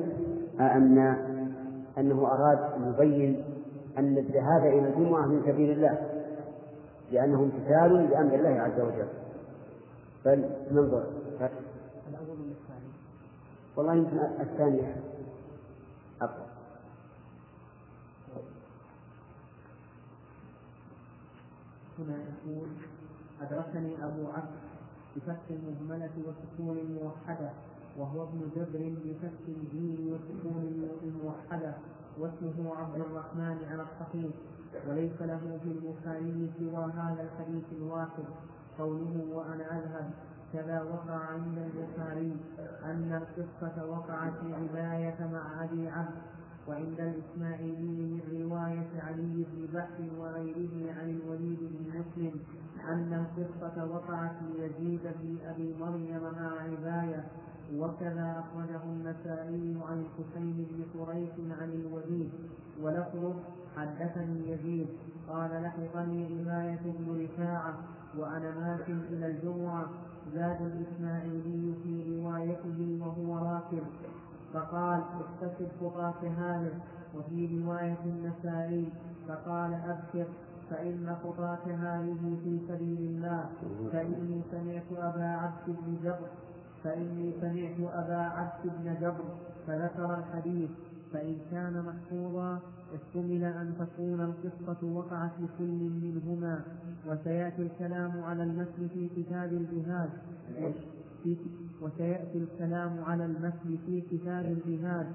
أنه أراد أن يبين أن الذهاب إلى الجمعة من سبيل الله لأنه امتثال لأمر الله عز وجل. فننظر الأول من الثاني، والله يمكن الثانية أقرب. هنا يقول أدركني أبو عبد بفتح المهملة وسكون موحدة، وهو ابن جبر بفتح الجيم وسكون موحدة، واسمه عبد الرحمن على الصحيح، وليس له في البخاري سوى هذا الحديث الواحد قوله وأنا أذهب. كذا وقع عند البخاري أن القصة وقعت في عباية مع أبي عبد، وعند الإسماعيلي من رواية علي بن بحر وغيره عن الوليد بن مسلم أن القصة وقعت ليزيد بن أبي مريم مع عباية. وكذا أخرجه النسائي عن الحسين بن قريش عن الوليد، ولفظه حدثني يزيد قال لحقني عباية بن رفاعة وأنا ماشٍ إلى الجمعة. زاد الإسماعيلي في روايته وهو راكب فقال اقتصد خطاك هذه، وفي رواية النسائي فقال أبشر فإن خطاك هذه في سبيل الله، فإني سمعت أبا عبد بن جبر فذكر الحديث. فإن كان محفوظا احتمل أن تكون القصة وقعت لكل منهما، وسيأتي الكلام على النسل في كتاب الجهاد وسيأتي الكلام على المثل في كتاب الجهاد،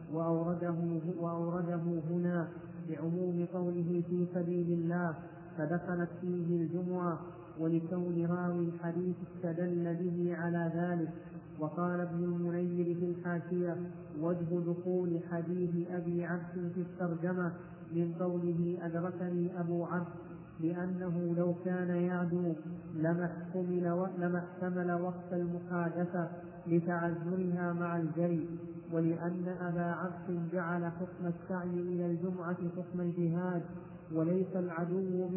وأورده هنا بعموم قوله في سبيل الله فدخلت فيه الجمعة، ولكون راوي الحديث استدل به على ذلك. وقال ابن المنير في الحاشية: وجه دخول حديث أبي عبس في الترجمة من قوله أدركني أبو عبس، لأنه لو كان يعدو لما احتمل وقت المحادثة لتعذرها مع الجري، ولأن أبا عبس جعل حكم السعي إلى الجمعة حكم الجهاد، وليس العدو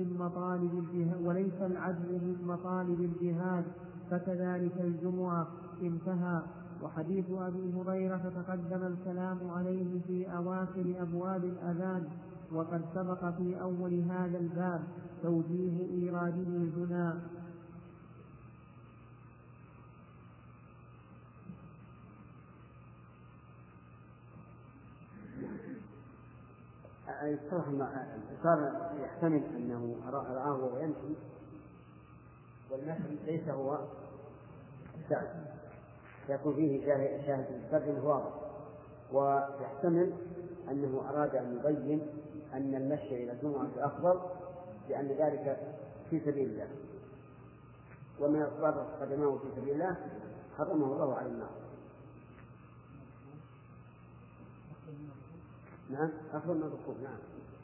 من مطالب الجهاد، فكذلك الجمعة. انتهى. وحديث أبي هريرة تقدم الكلام عليه في أواخر أبواب الأذان، وقد سبق في أول هذا الباب توجيه إيراده هنا. صار يحتمل أنه رآه وهو يمشي، والمثل ليس هو السعي، يكون فيه شاهد المترجم واضح، ويحتمل أنه أراد أن يبين أن المشي إلى الجمعة أفضل، لأن ذلك في سبيل الله، ومن أسباب قدمه في سبيل الله حرمه الله على النار. نعم، أفضل من الركوب. نعم.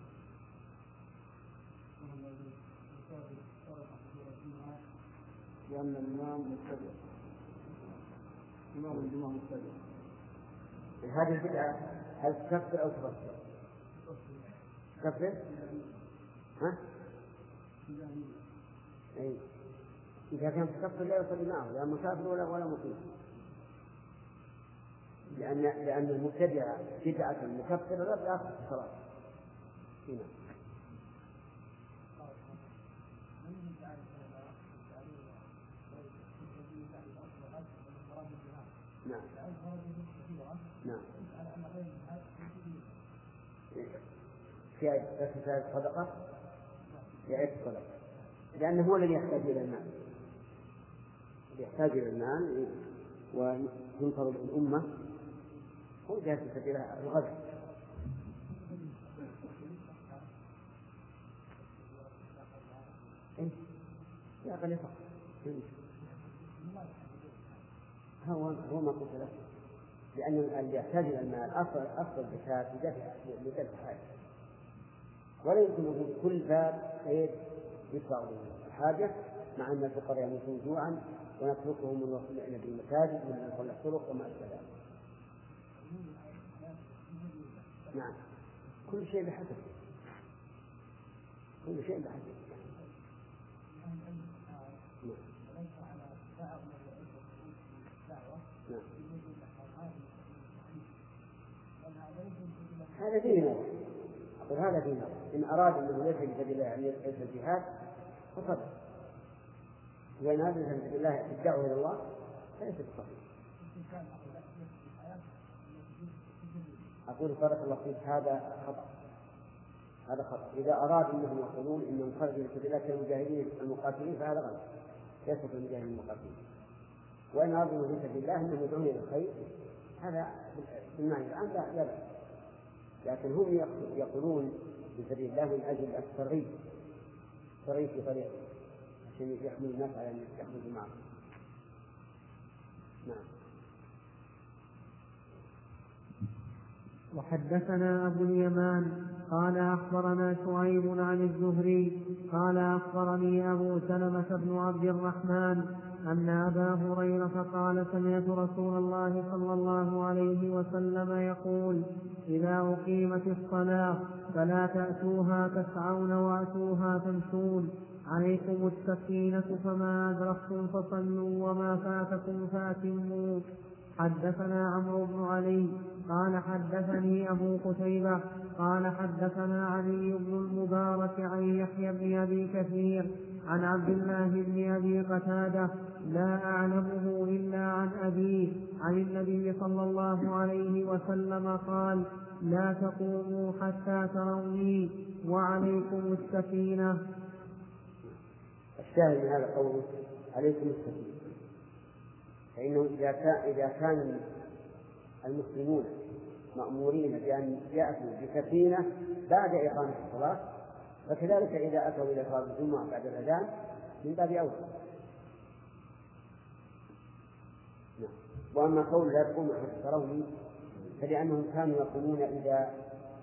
لأن الإمام متبع، إمام الجمعة متبع. هذه البدعة هل تكفر أو تفسر؟ تكفر؟ ها؟ أي. إذا كان تكفر لا يصلي معه، لا مسافر ولا مقيم، لأن المبتدع بدعة مكفرة لا تأخذ الصلاة. هنا. نعم. نعم. في أساس صدقة، في صدقة، لأنه هو الذي يحتاج إلى المال، يحتاج إلى المال وينصر الأمة، هو جاهز في سبيل الغزو. يا أقل فقط هو ما قلت له، لأن اللي يحتاج إلى المال أفضل زكاة لدفع حاجة، ولا يمكن وجود كل باب خير يدفع الحاجة، مع أن الفقراء يموتون جوعا ونتركهم ونصلحنا بالمساجد ونصلح الطرق وما أشبه ذلك. نعم، كل شيء بحسب، كل شيء بحسب. نعم. هذا فيه نظر، أقول هذا فيه نظر، إن أراد أنه ليس بسبيل الله يعني ليس الجهاد فصدق، وإن هذا ليس بسبيل الله الدعوة إلى الله فليس بصحيح. أقول بارك الله فيك، هذا خطأ، هذا خطأ. إذا أراد أنهم يقولون إنهم خرجوا لسبيل الله كالمجاهدين المقاتلين فهذا غلط، ليس كالمجاهدين المقاتلين. وإن أرادوا في سبيل الله أنهم يدعون إلى الخير هذا بالمعنى الآن لا بأس، لكن هم يقولون في سبيل الله من أجل الترغيب في طريقه عشان يحمل الناس على أن يخرجوا معه. نعم. وحدثنا أبو اليمان قال أخبرنا شعيب عن الزهري قال أخبرني أبو سلمة بن عبد الرحمن أن أبا هريرة قال سمعت رسول الله صلى الله عليه وسلم يقول: إذا أقيمت الصلاة فلا تأتوها تسعون وأتوها تمشون، عليكم السكينة، فما أدركتم فصلوا وما فاتكم فأتموا. حدثنا عمرو بن علي قال حدثني أبو قتيبة قال حدثنا علي بن المبارك عن يحيى بن أبي كثير عن عبد الله بن أبي قتادة لا أعلمه إلا عن أبيه عن النبي صلى الله عليه وسلم قال: لا تقوموا حتى تروني وعليكم السكينة. الشاهد من هذا قوله عليكم السكينة، فإنه إذا كان المسلمون مأمورين بأن يأتوا بسكينة بعد إقامة الصلاة، فكذلك إذا أتوا إلى صلاة الجمعة بعد الأذان من باب أولى. وأما قول لا تقوموا حتى تروني فلأنهم كانوا يقومون إذا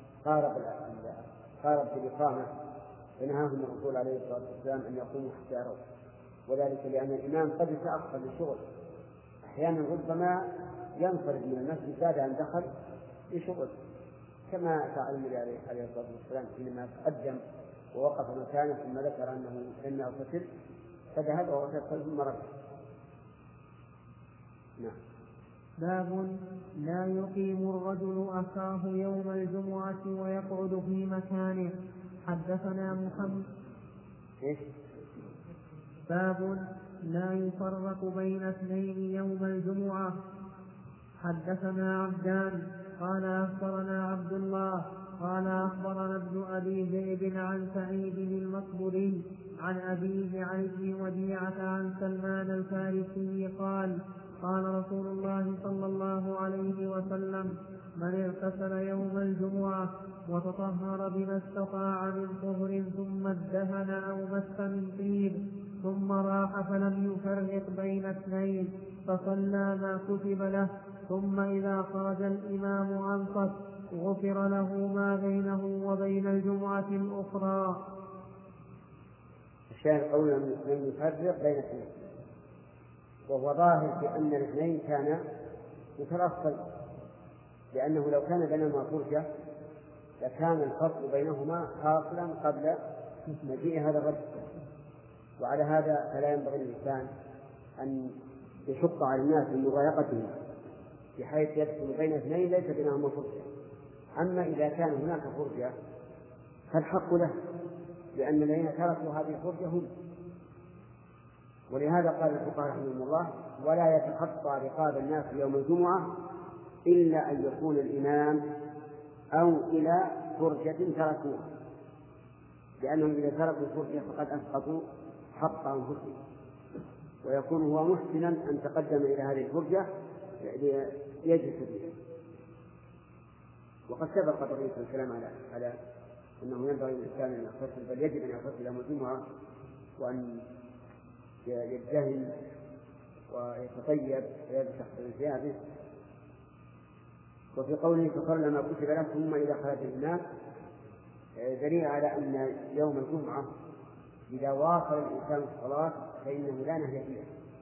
قارب بالإقامة، فنهاهم الرسول عليه الصلاة والسلام أن يقوموا حتى يروا، وذلك لأن الإمام قد يتأخر للشغل، أحيانا ربما ينصرف من المسجد بعد أن دخل لشغل، كما فعل النبي عليه الصلاة والسلام حينما تقدم ووقف مكانه ثم ذكر أنه لم يغتسل فذهب وغتسل ثم رجع. نعم. باب لا يقيم الرجل أخاه يوم الجمعة ويقعد في مكانه. حدثنا محمد. باب لا يفرق بين اثنين يوم الجمعة. حدثنا عبدان قال أخبرنا عبد الله قال أخبرنا ابن أبي ذئب عن سعيد المقبري عن أبيه عن ابن وديعة عن سلمان الفارسي قال قال رسول الله صلى الله عليه وسلم من اغتسل يوم الجمعة وتطهر بما استطاع من طهر ثم ادهن أو مس من طيب ثم راح فلم يفرق بين اثنين فصلى ما كتب له ثم إذا خرج الإمام أنصت غفر له ما بينه وبين الجمعة الأخرى. الشاهد قولا لم يفرق بين اثنين، وهو ظاهر بأن الاثنين كان مترصد، لأنه لو كان بينهما فرجة لكان الفرق بينهما حاصلا قبل مجيء هذا الرجل، وعلى هذا فلا ينبغي للإنسان أن يشق على الناس من مضايقتهم بحيث يدخل بين اثنين ليس بينهما فرجة. أما إذا كان هناك فرجة فالحق له، لأن الذين تركوا هذه الفرجة هم. ولهذا قال الفقهاء رحمهم الله ولا يتخطى رقاب الناس يوم الجمعة إلا أن يكون الإمام أو إلى فرجة تركوها، لأنهم إذا تركوا الفرجة فقد أسقطوا حق أنفسهم، ويكون هو محسنا أن تقدم إلى هذه الفرجة ليجلس فيها. وقد سبق طريق الكلام على أنه ينبغي للإنسان أن يغتسل، بل يجب أن يغتسل يوم الجمعة وأن يدهن ويتطيب ويمسح بثيابه. وفي قوله فصلى ما كتب له ثم إذا خرج الإمام دليل على أن يوم الجمعة إذا واصل الإنسان الصلاة فإنه لا نهي فيه.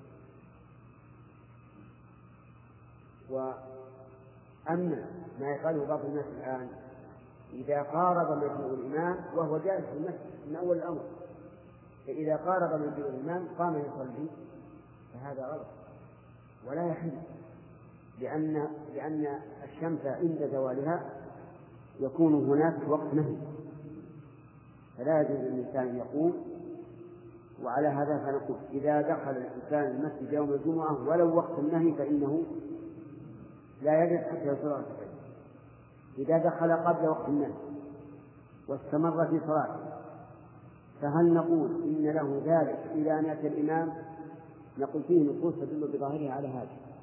وأما ما يفعله بعض الناس الآن إذا قارب مجيء الإمام وهو جالس في المسجد من أول الأمر، فإذا قارب مجيء الإمام قام يصلي فهذا غلط ولا يحل، لأن الشمس عند زوالها يكون هناك وقت نهي، فلا يجوز للإنسان أن يقوم. وعلى هذا فنقول إذا دخل الإنسان المسجد يوم الجمعة ولو وقت النهي فإنه لا يجب حتى يصلي ركعتين. إذا دخل قبل وقت النهي واستمر في صلاته فهل نقول إن له ذلك إلى أن يأتي الإمام؟ نقول فيه نصوص تدل بظاهرها على هذا،